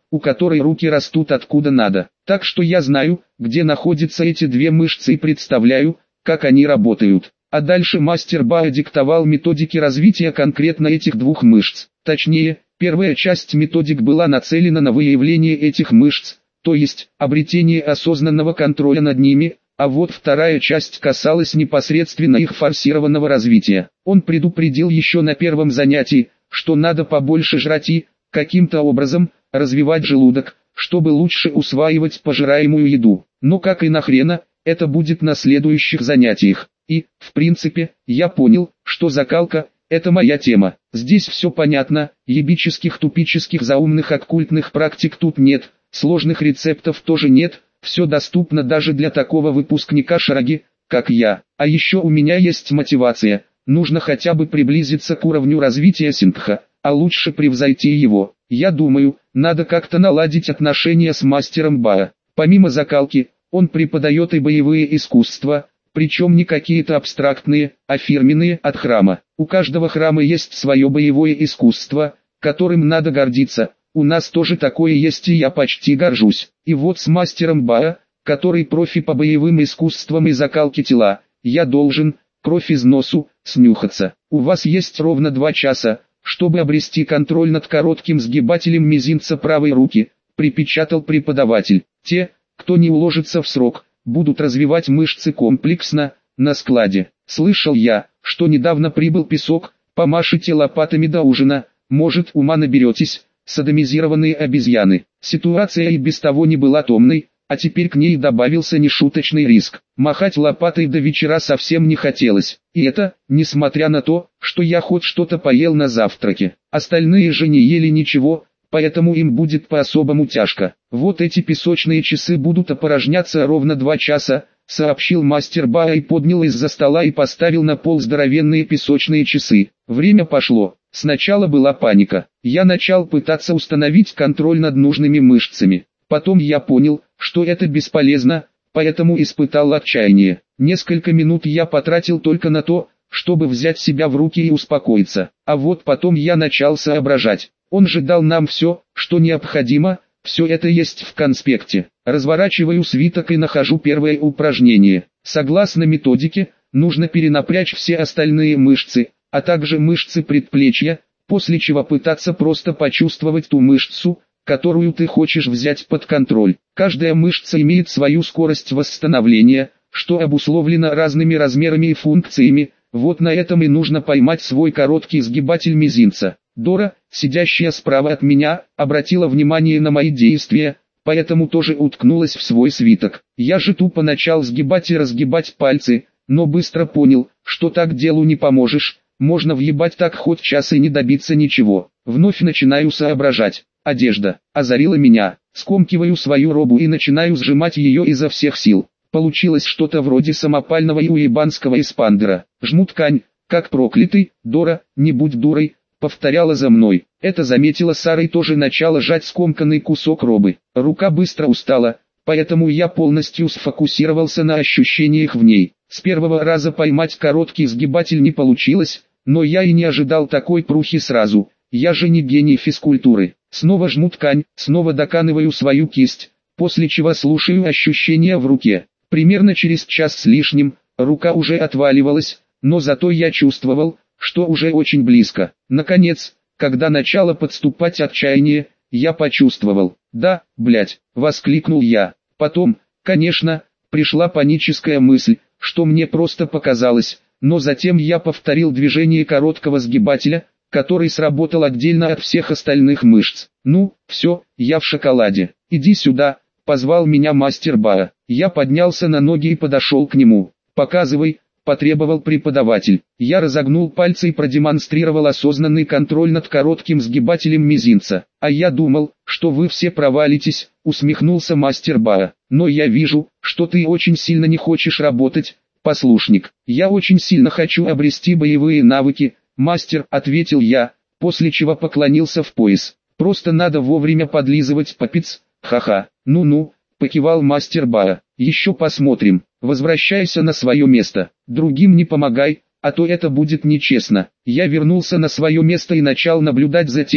у которой руки растут откуда надо. Так что я знаю, где находятся эти две мышцы и представляю, как они работают. А дальше мастер Баа диктовал методики развития конкретно этих двух мышц. Точнее, первая часть методик была нацелена на выявление этих мышц, то есть обретение осознанного контроля над ними, а вот вторая часть касалась непосредственно их форсированного развития. Он предупредил еще на первом занятии, что надо побольше жрать и, каким-то образом, развивать желудок, чтобы лучше усваивать пожираемую еду. Но как и нахрена, это будет на следующих занятиях. И, в принципе, я понял, что закалка – это моя тема. Здесь все понятно, ебических тупических заумных оккультных практик тут нет, сложных рецептов тоже нет, все доступно даже для такого выпускника шараги, как я. А еще у меня есть мотивация, нужно хотя бы приблизиться к уровню развития сингха, а лучше превзойти его. Я думаю, надо как-то наладить отношения с мастером Баа. Помимо закалки, он преподает и боевые искусства, причем не какие-то абстрактные, а фирменные от храма. У каждого храма есть свое боевое искусство, которым надо гордиться. У нас тоже такое есть и я почти горжусь. И вот с мастером Баа, который профи по боевым искусствам и закалке тела, я должен, кровь из носу, снюхаться. У вас есть ровно 2 часа, чтобы обрести контроль над коротким сгибателем мизинца правой руки, припечатал преподаватель. Те, кто не уложится в срок, будут развивать мышцы комплексно, на складе. Слышал я, что недавно прибыл песок, помашите лопатами до ужина, может ума наберетесь, содомизированные обезьяны. Ситуация и без того не была томной, а теперь к ней добавился нешуточный риск. Махать лопатой до вечера совсем не хотелось. И это, несмотря на то, что я хоть что-то поел на завтраке. Остальные же не ели ничего, поэтому им будет по-особому тяжко. Вот эти песочные часы будут опорожняться ровно 2 часа, сообщил мастер Баа и поднял из-за стола и поставил на пол здоровенные песочные часы. Время пошло. Сначала была паника. Я начал пытаться установить контроль над нужными мышцами. Потом я понял, что это бесполезно, поэтому испытал отчаяние. Несколько минут я потратил только на то, чтобы взять себя в руки и успокоиться. А вот потом я начал соображать. Он же дал нам все, что необходимо, все это есть в конспекте. Разворачиваю свиток и нахожу первое упражнение. Согласно методике, нужно перенапрячь все остальные мышцы, а также мышцы предплечья, после чего пытаться просто почувствовать ту мышцу, которую ты хочешь взять под контроль. Каждая мышца имеет свою скорость восстановления, что обусловлено разными размерами и функциями. Вот на этом и нужно поймать свой короткий сгибатель мизинца. Дора, сидящая справа от меня, обратила внимание на мои действия, поэтому тоже уткнулась в свой свиток. Я же тупо начал сгибать и разгибать пальцы, но быстро понял, что так делу не поможешь, можно въебать так хоть час и не добиться ничего. Вновь начинаю соображать. Одежда озарила меня, скомкиваю свою робу и начинаю сжимать ее изо всех сил. Получилось что-то вроде самопального и уебанского эспандера. Жму ткань, как проклятый. Дора, не будь дурой, повторяла за мной. Это заметила Сара и тоже начала жать скомканный кусок робы. Рука быстро устала, поэтому я полностью сфокусировался на ощущениях в ней. С первого раза поймать короткий сгибатель не получилось, но я и не ожидал такой прухи сразу. Я же не гений физкультуры. Снова жму ткань, снова доканываю свою кисть, после чего слушаю ощущения в руке. Примерно через час с лишним, рука уже отваливалась, но зато я чувствовал, что уже очень близко. Наконец, когда начало подступать отчаяние, я почувствовал. «Да, блять!» — воскликнул я. Потом, конечно, пришла паническая мысль, что мне просто показалось, но затем я повторил движение короткого сгибателя, который сработал отдельно от всех остальных мышц. «Ну, все, я в шоколаде. Иди сюда», — позвал меня мастер Баа. Я поднялся на ноги и подошел к нему. «Показывай», — потребовал преподаватель. Я разогнул пальцы и продемонстрировал осознанный контроль над коротким сгибателем мизинца. «А я думал, что вы все провалитесь», — усмехнулся мастер Баа. «Но я вижу, что ты очень сильно не хочешь работать, послушник. Я очень сильно хочу обрести боевые навыки, мастер», — ответил я, после чего поклонился в пояс. «Просто надо вовремя подлизывать попец, ха-ха». «Ну-ну», — покивал мастер Баа. «Еще посмотрим. Возвращайся на свое место. Другим не помогай, а то это будет нечестно». Я вернулся на свое место и начал наблюдать за тем,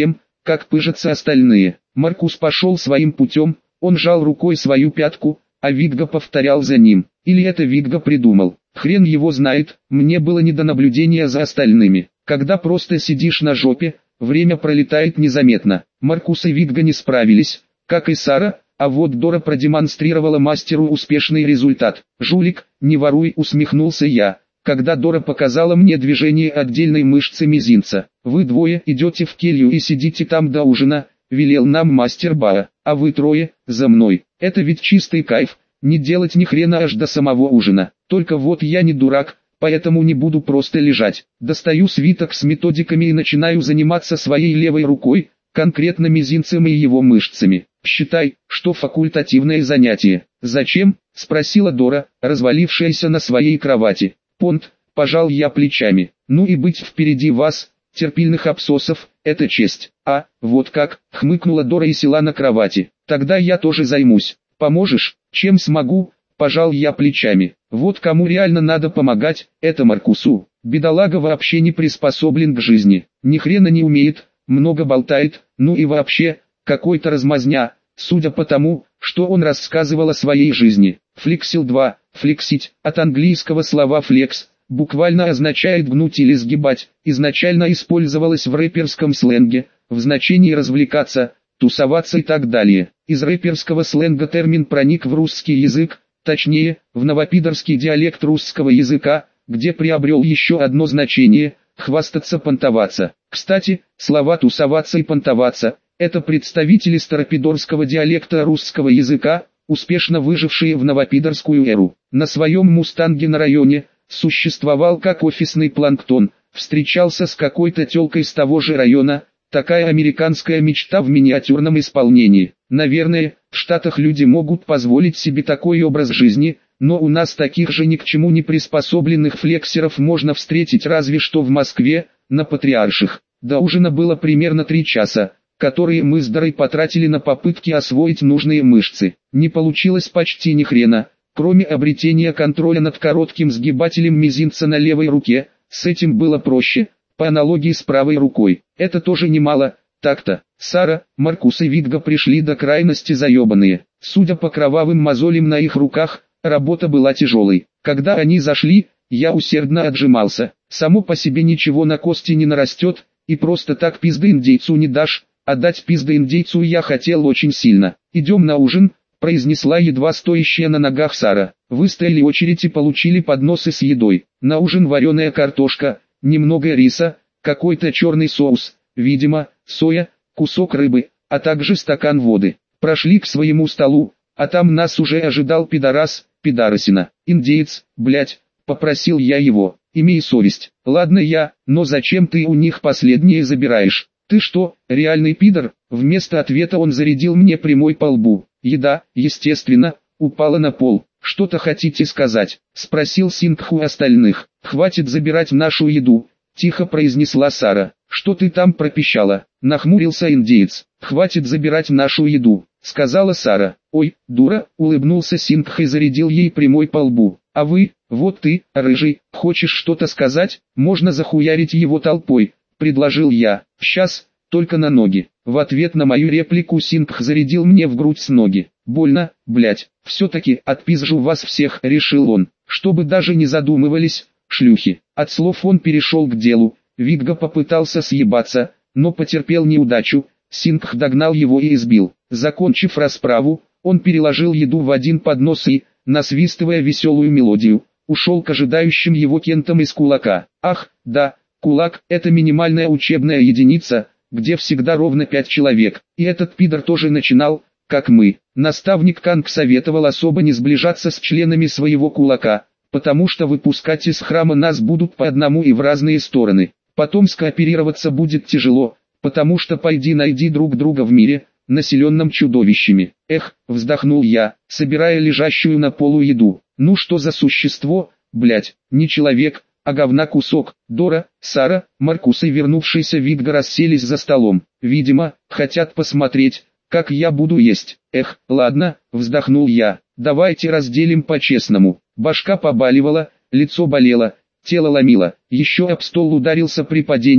как пыжатся остальные. Маркус пошел своим путем, он жал рукой свою пятку, а Витго повторял за ним. Или это Витго придумал. Хрен его знает, мне было не до наблюдения за остальными. Когда просто сидишь на жопе, время пролетает незаметно. Маркус и Витго не справились, как и Сара, а вот Дора продемонстрировала мастеру успешный результат. «Жулик, не воруй», усмехнулся я, когда Дора показала мне движение отдельной мышцы мизинца. «Вы двое идете в келью и сидите там до ужина», велел нам мастер Баа, «а вы трое, за мной». Это ведь чистый кайф, не делать ни хрена аж до самого ужина. Только вот я не дурак, поэтому не буду просто лежать. Достаю свиток с методиками и начинаю заниматься своей левой рукой, конкретно мизинцем и его мышцами. «Считай, что факультативное занятие». «Зачем?» – спросила Дора, развалившаяся на своей кровати. «Понт», – пожал я плечами. «Ну и быть впереди вас, терпильных абсосов, это честь». «А, вот как», – хмыкнула Дора и села на кровати. «Тогда я тоже займусь. Поможешь?» «Чем смогу?» – пожал я плечами. «Вот кому реально надо помогать, это Маркусу. Бедолага вообще не приспособлен к жизни. Ни хрена не умеет, много болтает, ну и вообще, какой-то размазня, судя по тому, что он рассказывал о своей жизни». Флексил 2, флексить, от английского слова флекс, буквально означает гнуть или сгибать, изначально использовалось в рэперском сленге, в значении развлекаться, тусоваться и так далее. Из рэперского сленга термин проник в русский язык, точнее, в новопидорский диалект русского языка, где приобрел еще одно значение – хвастаться, понтоваться. Кстати, слова «тусоваться» и «понтоваться» – это представители старопидорского диалекта русского языка, успешно выжившие в новопидорскую эру. На своем мустанге на районе существовал как офисный планктон, встречался с какой-то тёлкой с того же района, такая американская мечта в миниатюрном исполнении. Наверное, в Штатах люди могут позволить себе такой образ жизни, но у нас таких же ни к чему не приспособленных флексеров можно встретить разве что в Москве, на Патриарших. До ужина было примерно 3 часа, которые мы с Дорой потратили на попытки освоить нужные мышцы. Не получилось почти ни хрена, кроме обретения контроля над коротким сгибателем мизинца на левой руке, с этим было проще, по аналогии с правой рукой. Это тоже немало, так-то. Сара, Маркус и Витго пришли до крайности заебанные. Судя по кровавым мозолям на их руках, работа была тяжелой. Когда они зашли, я усердно отжимался. Само по себе ничего на кости не нарастет, и просто так пизды индейцу не дашь, а дать пизды индейцу я хотел очень сильно. «Идем на ужин», произнесла едва стоящая на ногах Сара. Выстояли очередь и получили подносы с едой. На ужин вареная картошка, немного риса, какой-то черный соус, видимо, соя, кусок рыбы, а также стакан воды. Прошли к своему столу, а там нас уже ожидал пидорасина. «Индеец, блять», попросил я его, «имей совесть». «Ладно я, но зачем ты у них последнее забираешь?» «Ты что, реальный пидор?» Вместо ответа он зарядил мне прямой по лбу. Еда, естественно, упала на пол. «Что-то хотите сказать?» – спросил Сингху остальных. «Хватит забирать нашу еду», – тихо произнесла Сара. «Что ты там пропищала?» – нахмурился индеец. «Хватит забирать нашу еду», – сказала Сара. «Ой, дура», – улыбнулся Сингх и зарядил ей прямой по лбу. «А вы, вот ты, рыжий, хочешь что-то сказать? Можно захуярить его толпой», – предложил я. «Сейчас, только на ноги». В ответ на мою реплику Сингх зарядил мне в грудь с ноги. «Больно, блять, все-таки отпизжу вас всех», — решил он, чтобы даже не задумывались, шлюхи. От слов он перешел к делу. Витго попытался съебаться, но потерпел неудачу. Сингх догнал его и избил. Закончив расправу, он переложил еду в один поднос и, насвистывая веселую мелодию, ушел к ожидающим его кентам из кулака. Ах, да, кулак — это минимальная учебная единица, где всегда ровно 5 человек, и этот пидор тоже начинал, как мы. Наставник Канг советовал особо не сближаться с членами своего кулака, потому что выпускать из храма нас будут по одному и в разные стороны. Потом скооперироваться будет тяжело, потому что пойди найди друг друга в мире, населенном чудовищами. Эх, вздохнул я, собирая лежащую на полу еду. Ну что за существо, блять, не человек, а говна кусок. Дора, Сара, Маркус и вернувшийся Витго расселись за столом. Видимо, хотят посмотреть, как я буду есть. Эх, ладно, вздохнул я. Давайте разделим по-честному. Башка побаливала, лицо болело, тело ломило. Еще об стол ударился при падении,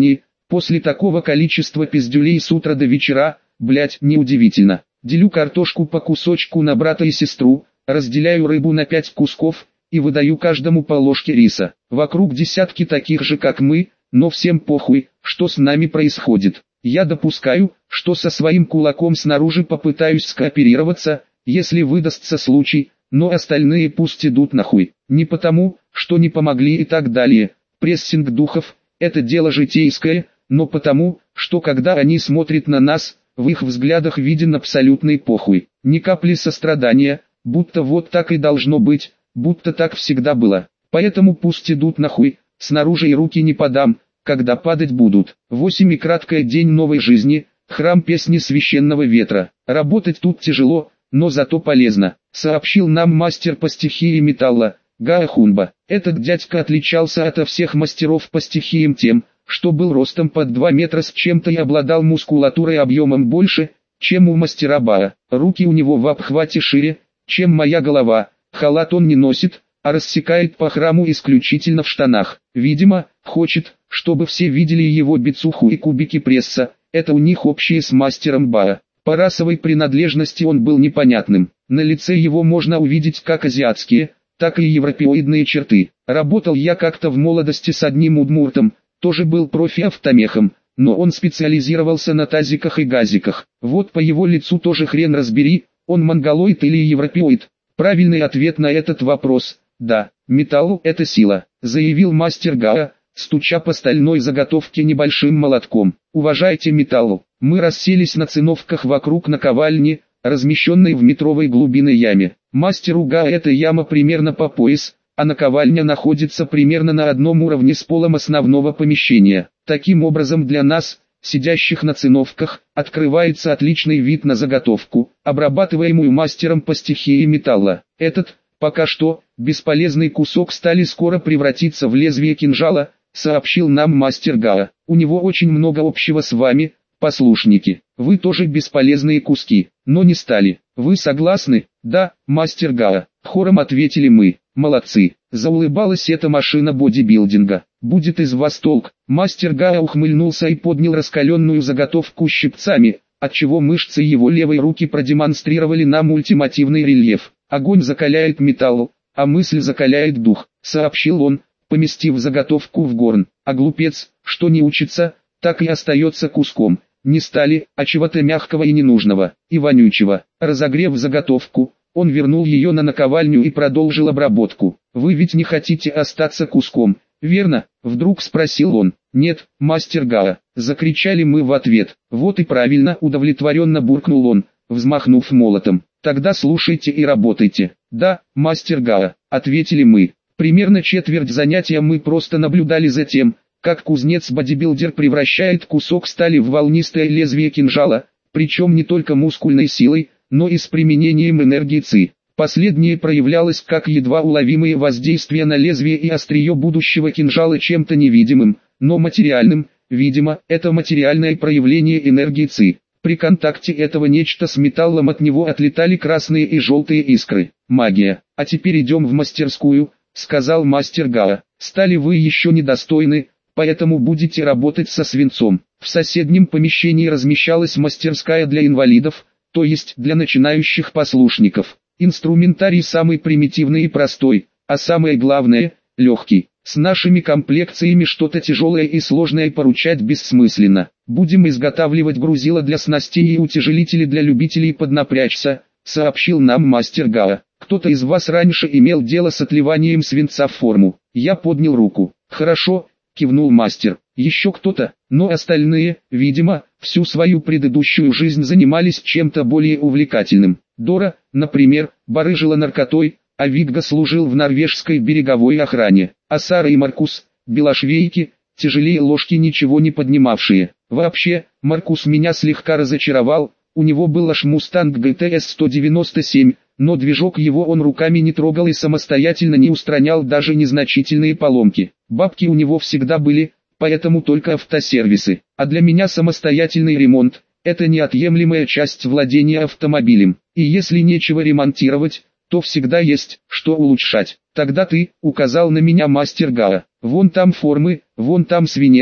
После такого количества пиздюлей с утра до вечера, блять, неудивительно. Делю картошку по кусочку на брата и сестру, разделяю рыбу на 5 кусков и выдаю каждому по ложке риса. Вокруг десятки таких же как мы, но всем похуй, что с нами происходит. Я допускаю, что со своим кулаком снаружи попытаюсь скооперироваться, если выдастся случай, но остальные пусть идут нахуй. Не потому, что не помогли и так далее. Прессинг духов – это дело житейское, но потому, что когда они смотрят на нас, в их взглядах виден абсолютный похуй. Ни капли сострадания, будто вот так и должно быть, будто так всегда было. Поэтому пусть идут нахуй, снаружи и руки не подам, когда падать будут. 8 и краткое день новой жизни, храм песни священного ветра. Работать тут тяжело, но зато полезно, сообщил нам мастер по стихии металла, Гаа Хунба. Этот дядька отличался ото всех мастеров по стихиям тем, что был ростом под 2 метра с чем-то и обладал мускулатурой объемом больше, чем у мастера Баа. Руки у него в обхвате шире, чем моя голова, халат он не носит, а рассекает по храму исключительно в штанах. Видимо, хочет, чтобы все видели его бицуху и кубики пресса, это у них общее с мастером Баа. По расовой принадлежности он был непонятным, на лице его можно увидеть как азиатские, так и европеоидные черты. Работал я как-то в молодости с одним удмуртом, тоже был профи-автомехом, но он специализировался на тазиках и газиках. Вот по его лицу тоже хрен разбери, он монголоид или европеоид. Правильный ответ на этот вопрос – да, металл – это сила, заявил мастер Гаа, стуча по стальной заготовке небольшим молотком. Уважайте металл. Мы расселись на циновках вокруг наковальни, размещенной в метровой глубинной яме. Мастеру Гаа эта яма примерно по пояс, а наковальня находится примерно на одном уровне с полом основного помещения. Таким образом для нас, сидящих на циновках, открывается отличный вид на заготовку, обрабатываемую мастером по стихии металла. Этот, пока что, бесполезный кусок стали скоро превратиться в лезвие кинжала, сообщил нам мастер Гаа. У него очень много общего с вами, послушники. Вы тоже бесполезные куски, но не стали. Вы согласны? Да, мастер Гаа. Хором ответили мы. Молодцы. Заулыбалась эта машина бодибилдинга. Будет из вас толк. Мастер Гаа ухмыльнулся и поднял раскаленную заготовку щипцами, отчего мышцы его левой руки продемонстрировали нам ультимативный рельеф. Огонь закаляет металл, а мысль закаляет дух, сообщил он, поместив заготовку в горн. А глупец, что не учится, так и остается куском. Не стали, а чего-то мягкого и ненужного, и вонючего. Разогрев заготовку, он вернул ее на наковальню и продолжил обработку. «Вы ведь не хотите остаться куском, верно?» — вдруг спросил он. «Нет, мастер Гаа», — закричали мы в ответ. «Вот и правильно», — удовлетворенно буркнул он, взмахнув молотом. «Тогда слушайте и работайте». «Да, мастер Гаа», — ответили мы. Примерно четверть занятия мы просто наблюдали за тем, как кузнец-бодибилдер превращает кусок стали в волнистое лезвие кинжала, причем не только мускульной силой, но и с применением энергии ЦИ. Последнее проявлялось как едва уловимые воздействия на лезвие и острие будущего кинжала чем-то невидимым, но материальным. Видимо, это материальное проявление энергии ЦИ. При контакте этого нечто с металлом от него отлетали красные и желтые искры. Магия. «А теперь идем в мастерскую», — сказал мастер Гаа. «Стали вы еще недостойны, поэтому будете работать со свинцом». В соседнем помещении размещалась мастерская для инвалидов, то есть для начинающих послушников. Инструментарий самый примитивный и простой, а самое главное – легкий. С нашими комплекциями что-то тяжелое и сложное поручать бессмысленно. Будем изготавливать грузила для снастей и утяжелители для любителей поднапрячься, сообщил нам мастер Гаа. Кто-то из вас раньше имел дело с отливанием свинца в форму? Я поднял руку. Хорошо, кивнул мастер. Еще кто-то, но остальные, видимо, всю свою предыдущую жизнь занимались чем-то более увлекательным. Дора, например, барыжила наркотой, а Вигга служил в норвежской береговой охране, а Сара и Маркус, белошвейки, тяжелее ложки ничего не поднимавшие. Вообще, Маркус меня слегка разочаровал, у него был аж Мустанг ГТС 197, но движок его он руками не трогал и самостоятельно не устранял даже незначительные поломки. Бабки у него всегда были, поэтому только автосервисы. А для меня самостоятельный ремонт – это неотъемлемая часть владения автомобилем. И если нечего ремонтировать, то всегда есть, что улучшать. Тогда ты, указал на меня мастер Гаа. Вон там формы, вон там свинец,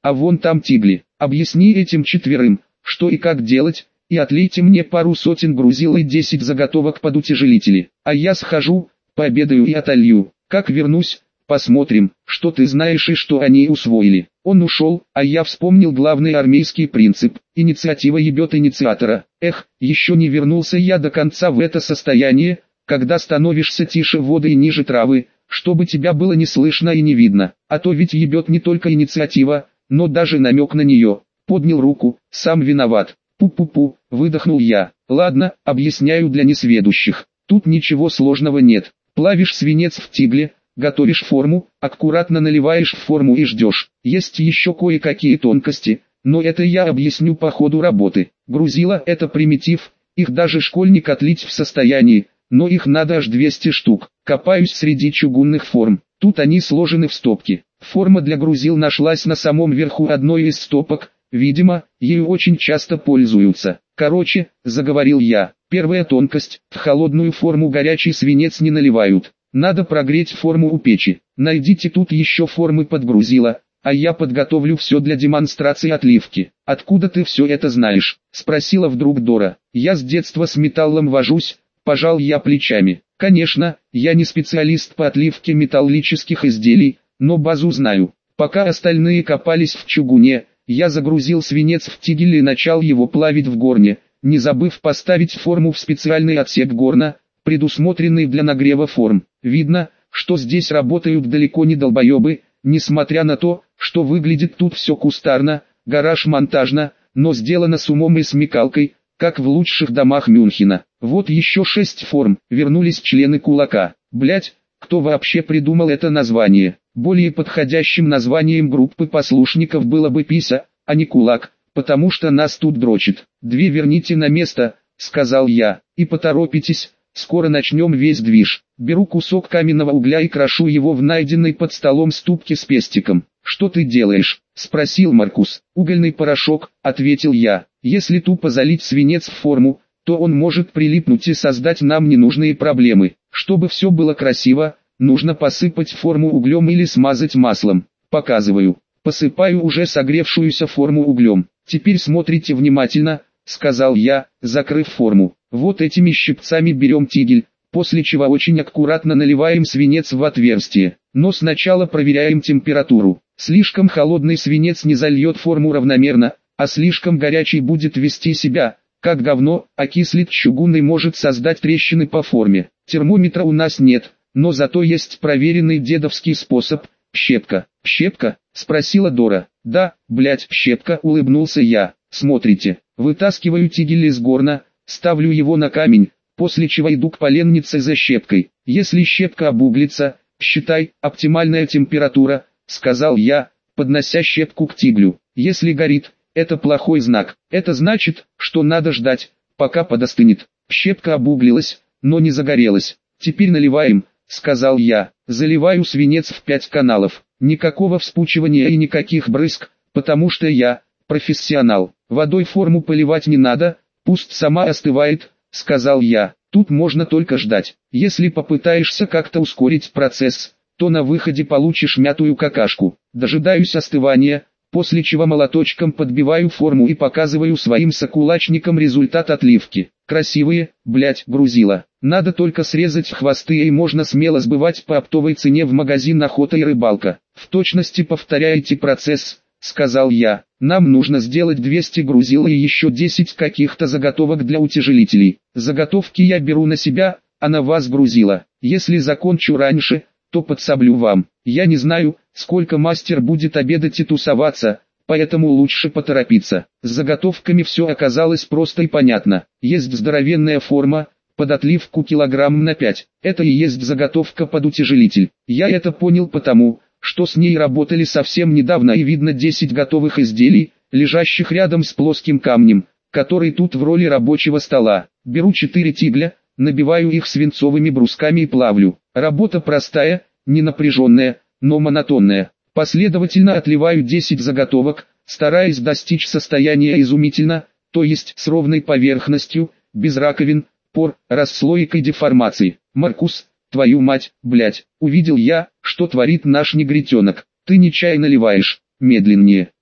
а вон там тигли. Объясни этим четверым, что и как делать, и отлейте мне пару сотен грузил и 10 заготовок под утяжелители. А я схожу, пообедаю и отолью. Как вернусь, посмотрим, что ты знаешь и что они усвоили. Он ушел, а я вспомнил главный армейский принцип: инициатива ебет инициатора. Эх, еще не вернулся я до конца в это состояние, когда становишься тише воды и ниже травы, чтобы тебя было не слышно и не видно. А то ведь ебет не только инициатива, но даже намек на нее. Поднял руку, сам виноват. Пу-пу-пу, выдохнул я. Ладно, объясняю для несведущих. Тут ничего сложного нет. Плавишь свинец в тигле, готовишь форму, аккуратно наливаешь в форму и ждешь. Есть еще кое-какие тонкости, но это я объясню по ходу работы. Грузила — это примитив, их даже школьник отлить в состоянии, но их надо аж 200 штук. Копаюсь среди чугунных форм. Тут они сложены в стопки. Форма для грузил нашлась на самом верху одной из стопок. Видимо, ею очень часто пользуются. Короче, заговорил я. Первая тонкость: в холодную форму горячий свинец не наливают. Надо прогреть форму у печи. Найдите тут еще формы под грузила, а я подготовлю все для демонстрации отливки. Откуда ты все это знаешь? Спросила вдруг Дора. Я с детства с металлом вожусь, пожал я плечами. Конечно, я не специалист по отливке металлических изделий, но базу знаю. Пока остальные копались в чугуне, я загрузил свинец в тигель и начал его плавить в горне, не забыв поставить форму в специальный отсек горна, предусмотренный для нагрева форм. Видно, что здесь работают далеко не долбоебы, несмотря на то, что выглядит тут все кустарно, гараж-монтажно, но сделано с умом и смекалкой, как в лучших домах Мюнхена. Вот еще 6 форм, вернулись члены кулака. Блять, кто вообще придумал это название? Более подходящим названием группы послушников было бы Пися, а не Кулак, потому что нас тут дрочит. 2 верните на место, сказал я, и поторопитесь, скоро начнем весь движ. Беру кусок каменного угля и крошу его в найденной под столом ступке с пестиком. Что ты делаешь? Спросил Маркус. Угольный порошок, ответил я. Если тупо залить свинец в форму, то он может прилипнуть и создать нам ненужные проблемы. Чтобы все было красиво, нужно посыпать форму углем или смазать маслом. Показываю. Посыпаю уже согревшуюся форму углем. Теперь смотрите внимательно, сказал я, закрыв форму. Вот этими щипцами берем тигель, после чего очень аккуратно наливаем свинец в отверстие. Но сначала проверяем температуру. Слишком холодный свинец не зальет форму равномерно, а слишком горячий будет вести себя как говно, окислит чугун и может создать трещины по форме. Термометра у нас нет, но зато есть проверенный дедовский способ – щепка. «Щепка?» – спросила Дора. «Да, блять, щепка», – улыбнулся я. «Смотрите, вытаскиваю тигель из горна, ставлю его на камень, после чего иду к поленнице за щепкой. Если щепка обуглится, считай, оптимальная температура», – сказал я, поднося щепку к тиглю. «Если горит, это плохой знак. Это значит, что надо ждать, пока подостынет». Щепка обуглилась, но не загорелась. «Теперь наливаем», — сказал я. «Заливаю свинец в 5 каналов. Никакого вспучивания и никаких брызг, потому что я профессионал. Водой форму поливать не надо, пусть сама остывает», — сказал я. «Тут можно только ждать. Если попытаешься как-то ускорить процесс, то на выходе получишь мятую какашку». Дожидаюсь остывания, после чего молоточком подбиваю форму и показываю своим сокулачникам результат отливки. Красивые, блять, грузила. Надо только срезать хвосты и можно смело сбывать по оптовой цене в магазин «Охота и рыбалка». «В точности повторяйте процесс», — сказал я. «Нам нужно сделать 200 грузил и еще 10 каких-то заготовок для утяжелителей. Заготовки я беру на себя, а на вас грузила. Если закончу раньше, то подсоблю вам. Я не знаю, сколько мастер будет обедать и тусоваться, поэтому лучше поторопиться». С заготовками все оказалось просто и понятно. Есть здоровенная форма, под отливку килограмм на 5. Это и есть заготовка под утяжелитель. Я это понял потому, что с ней работали совсем недавно и видно 10 готовых изделий, лежащих рядом с плоским камнем, который тут в роли рабочего стола. Беру 4 тигля, набиваю их свинцовыми брусками и плавлю. Работа простая, не напряженная, но монотонная. Последовательно отливаю 10 заготовок, стараясь достичь состояния изумительно, то есть с ровной поверхностью, без раковин, пор, расслоек и деформаций. «Маркус, твою мать, блять, увидел я, что творит наш негритенок. Ты не чай наливаешь, медленнее».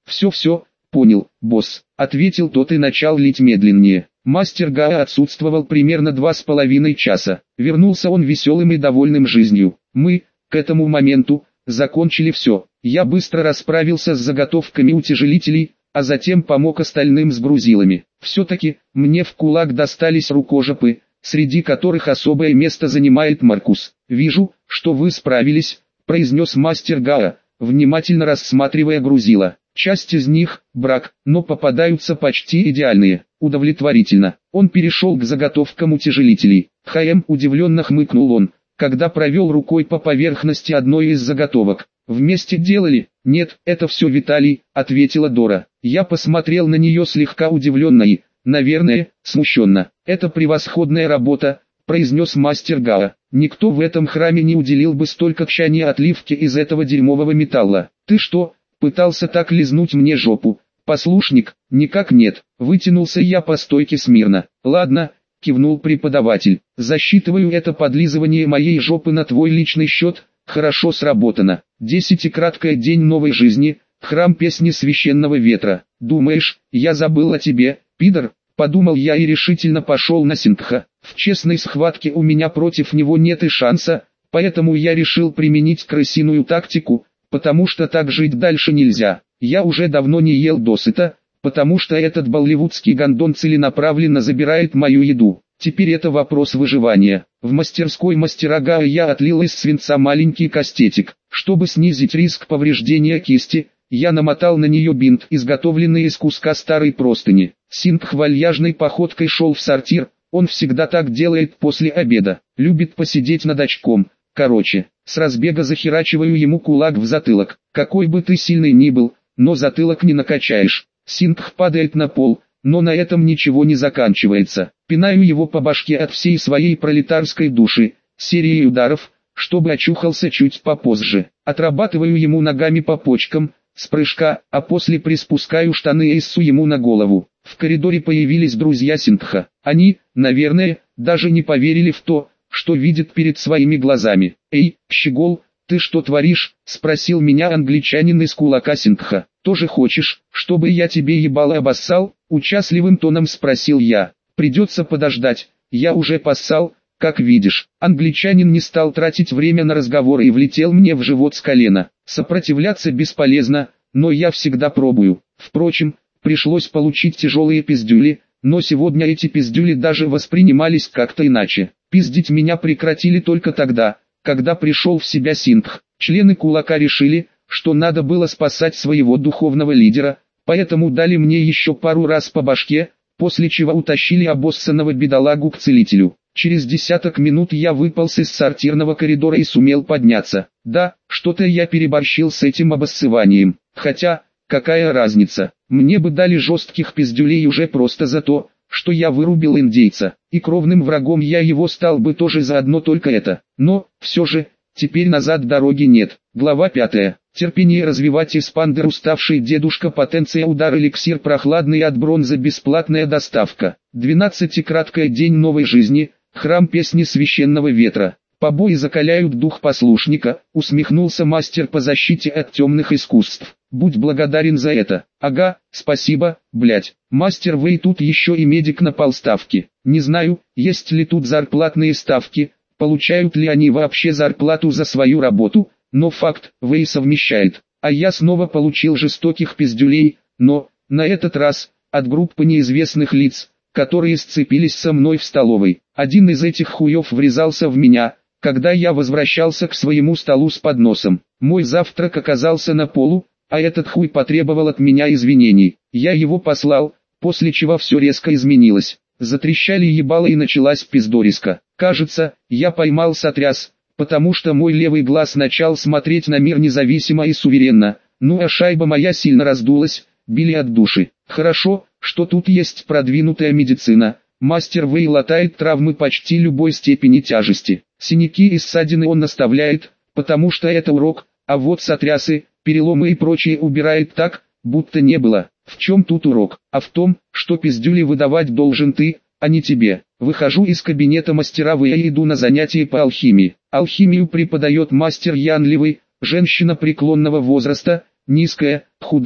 Все, понял, босс, ответил тот и начал лить медленнее. Мастер Гао отсутствовал примерно 2,5 часа. Вернулся он веселым и довольным жизнью. Мы, к этому моменту, закончили все. Я быстро расправился с заготовками утяжелителей, а затем помог остальным с грузилами. Все-таки, мне в кулак достались рукожопы, среди которых особое место занимает Маркус. «Вижу, что вы справились», — произнес мастер Гао, внимательно рассматривая грузила. «Часть из них — брак, но попадаются почти идеальные». Удовлетворительно. Он перешел к заготовкам утяжелителей. Удивленно хмыкнул он, когда провел рукой по поверхности одной из заготовок. «Вместе делали?» «Нет, это все Виталий», — ответила Дора. Я посмотрел на нее слегка удивленно и, наверное, смущенно. «Это превосходная работа», — произнес мастер Гао. «Никто в этом храме не уделил бы столько тщания отливке из этого дерьмового металла». «Ты что, пытался так лизнуть мне жопу?» «Послушник, никак нет», — вытянулся я по стойке смирно. «Ладно», — кивнул преподаватель, — «засчитываю это подлизывание моей жопы на твой личный счет, хорошо сработано». 10. Краткая день новой жизни, храм песни священного ветра. «Думаешь, я забыл о тебе, пидор?» — подумал я и решительно пошел на Сингха. В честной схватке у меня против него нет и шанса, поэтому я решил применить крысиную тактику, потому что так жить дальше нельзя. Я уже давно не ел досыта, потому что этот болливудский гондон целенаправленно забирает мою еду. Теперь это вопрос выживания. В мастерской мастера Гао я отлил из свинца маленький кастетик. Чтобы снизить риск повреждения кисти, я намотал на нее бинт, изготовленный из куска старой простыни. Сингх вальяжной походкой шел в сортир, он всегда так делает после обеда. Любит посидеть над очком. Короче, с разбега захерачиваю ему кулак в затылок. Какой бы ты сильный ни был, но затылок не накачаешь. Сингх падает на пол, но на этом ничего не заканчивается. Пинаю его по башке от всей своей пролетарской души, серией ударов, чтобы очухался чуть попозже. Отрабатываю ему ногами по почкам, с прыжка, а после приспускаю штаны и ссу ему на голову. В коридоре появились друзья Сингха. Они, наверное, даже не поверили в то, что видят перед своими глазами. «Эй, щегол, ты что творишь?» — спросил меня англичанин из кулака Сингха. «Тоже хочешь, чтобы я тебе ебало обоссал?» — участливым тоном спросил я. «Придется подождать, я уже поссал, как видишь». Англичанин не стал тратить время на разговор и влетел мне в живот с колена. Сопротивляться бесполезно, но я всегда пробую. Впрочем, пришлось получить тяжелые пиздюли, но сегодня эти пиздюли даже воспринимались как-то иначе. Пиздить меня прекратили только тогда, когда пришел в себя Сингх. Члены кулака решили, что надо было спасать своего духовного лидера, поэтому дали мне еще пару раз по башке, после чего утащили обоссанного бедолагу к целителю. Через десяток минут я выполз из сортирного коридора и сумел подняться. Да, что-то я переборщил с этим обоссыванием. Хотя, какая разница, мне бы дали жестких пиздюлей уже просто за то, что я вырубил индейца, и кровным врагом я его стал бы тоже за одно только это. Но, все же, теперь назад дороги нет. Глава 5. Терпение развивать эспандер уставший дедушка потенция удар эликсир прохладный от бронзы бесплатная доставка. 12. Краткая день новой жизни, храм песни священного ветра. Побои закаляют дух послушника, усмехнулся мастер по защите от темных искусств. Будь благодарен за это. Ага, спасибо, блять. Мастер Вэй тут еще и медик на полставки. Не знаю, есть ли тут зарплатные ставки, получают ли они вообще зарплату за свою работу, но факт, Вэй совмещает. А я снова получил жестоких пиздюлей, но, на этот раз, от группы неизвестных лиц, которые сцепились со мной в столовой. Один из этих хуев врезался в меня, когда я возвращался к своему столу с подносом. Мой завтрак оказался на полу, а этот хуй потребовал от меня извинений. Я его послал, после чего все резко изменилось. Затрещали ебало и началась пиздориска. Кажется, я поймал сотряс, потому что мой левый глаз начал смотреть на мир независимо и суверенно. Ну а шайба моя сильно раздулась, били от души. Хорошо, что тут есть продвинутая медицина. Мастер Вэй латает травмы почти любой степени тяжести. Синяки и ссадины он наставляет, потому что это урок, а вот сотрясы, переломы и прочее убирает так, будто не было. В чем тут урок? А в том, что пиздюли выдавать должен ты, а не тебе. Выхожу из кабинета мастера Вэя и иду на занятия по алхимии. Алхимию преподает мастер Янливый, женщина преклонного возраста, низкая, худая,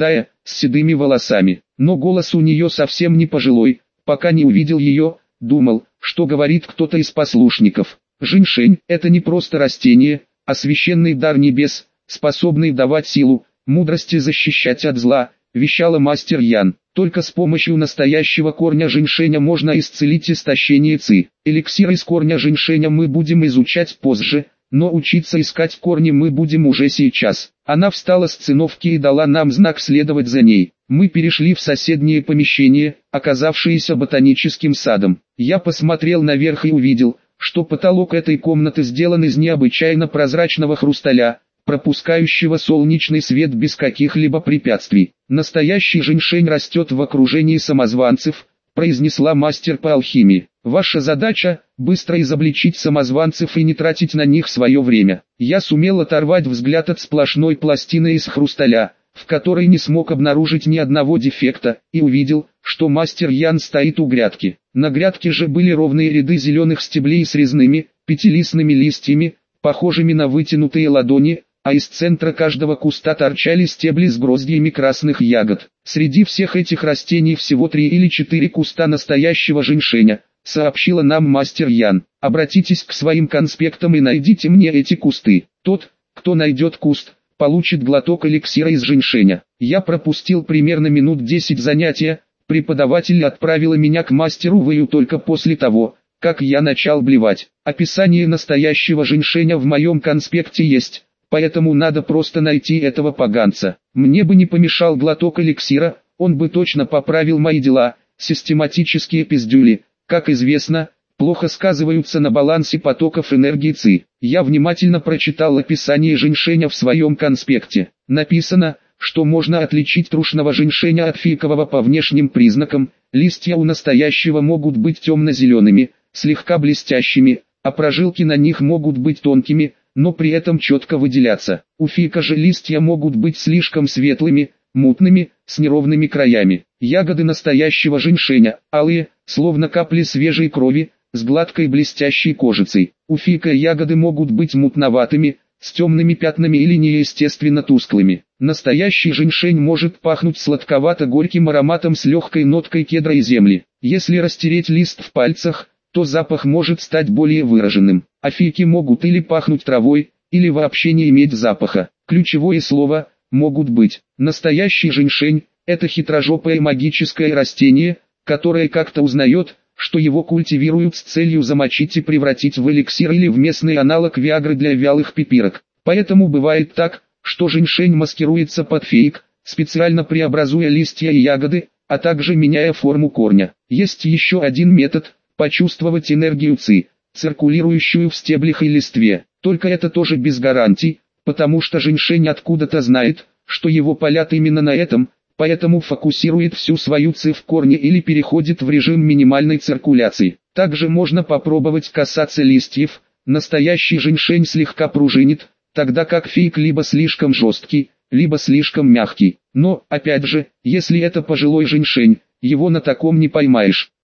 с седыми волосами. Но голос у нее совсем не пожилой, пока не увидел ее, думал, что говорит кто-то из послушников. Жиншень – это не просто растение, а священный дар небес, способный давать силу, мудрость и защищать от зла, вещала мастер Ян. Только с помощью настоящего корня жиншеня можно исцелить истощение ци. Эликсир из корня жиншеня мы будем изучать позже, но учиться искать корни мы будем уже сейчас. Она встала с циновки и дала нам знак следовать за ней. Мы перешли в соседнее помещение, оказавшееся ботаническим садом. Я посмотрел наверх и увидел, что потолок этой комнаты сделан из необычайно прозрачного хрусталя, пропускающего солнечный свет без каких-либо препятствий. «Настоящий жиншень растет в окружении самозванцев», произнесла мастер по алхимии. «Ваша задача – быстро изобличить самозванцев и не тратить на них свое время». Я сумел оторвать взгляд от сплошной пластины из хрусталя, в которой не смог обнаружить ни одного дефекта, и увидел, что мастер Ян стоит у грядки. На грядке же были ровные ряды зеленых стеблей с резными, пятилистными листьями, похожими на вытянутые ладони, а из центра каждого куста торчали стебли с гроздьями красных ягод. Среди всех этих растений всего 3 или 4 куста настоящего жиншеня, сообщила нам мастер Ян. Обратитесь к своим конспектам и найдите мне эти кусты. Тот, кто найдет куст, получит глоток эликсира из жиншеня. Я пропустил примерно минут 10 занятия, преподаватель отправила меня к мастеру Вэю только после того, как я начал блевать. Описание настоящего жиншеня в моем конспекте есть, поэтому надо просто найти этого поганца. Мне бы не помешал глоток эликсира, он бы точно поправил мои дела. Систематические пиздюли, как известно, плохо сказываются на балансе потоков энергии ци. Я внимательно прочитал описание жиншеня в своем конспекте. Написано, что можно отличить трушного жиншеня от фейкового по внешним признакам. Листья у настоящего могут быть темно-зелеными, слегка блестящими, а прожилки на них могут быть тонкими, но при этом четко выделяться. У фейка же листья могут быть слишком светлыми, мутными, с неровными краями. Ягоды настоящего жиншеня, алые, словно капли свежей крови, с гладкой блестящей кожицей. У фейка ягоды могут быть мутноватыми, с темными пятнами или неестественно тусклыми. Настоящий жиншень может пахнуть сладковато-горьким ароматом с легкой ноткой кедра и земли. Если растереть лист в пальцах, то запах может стать более выраженным. А фейки могут или пахнуть травой, или вообще не иметь запаха. Ключевое слово «могут быть». Настоящий жиншень – это хитрожопое магическое растение, которое как-то узнает, что его культивируют с целью замочить и превратить в эликсир или в местный аналог виагры для вялых пипирок. Поэтому бывает так, что жиншень маскируется под фейк, специально преобразуя листья и ягоды, а также меняя форму корня. Есть еще один метод – почувствовать энергию ци, циркулирующую в стеблях и листве. Только это тоже без гарантий, потому что жиншень откуда-то знает, что его палят именно на этом, поэтому фокусирует всю свою ци в корне или переходит в режим минимальной циркуляции. Также можно попробовать касаться листьев. Настоящий жиншень слегка пружинит, тогда как фейк либо слишком жесткий, либо слишком мягкий. Но, опять же, если это пожилой жиншень, его на таком не поймаешь.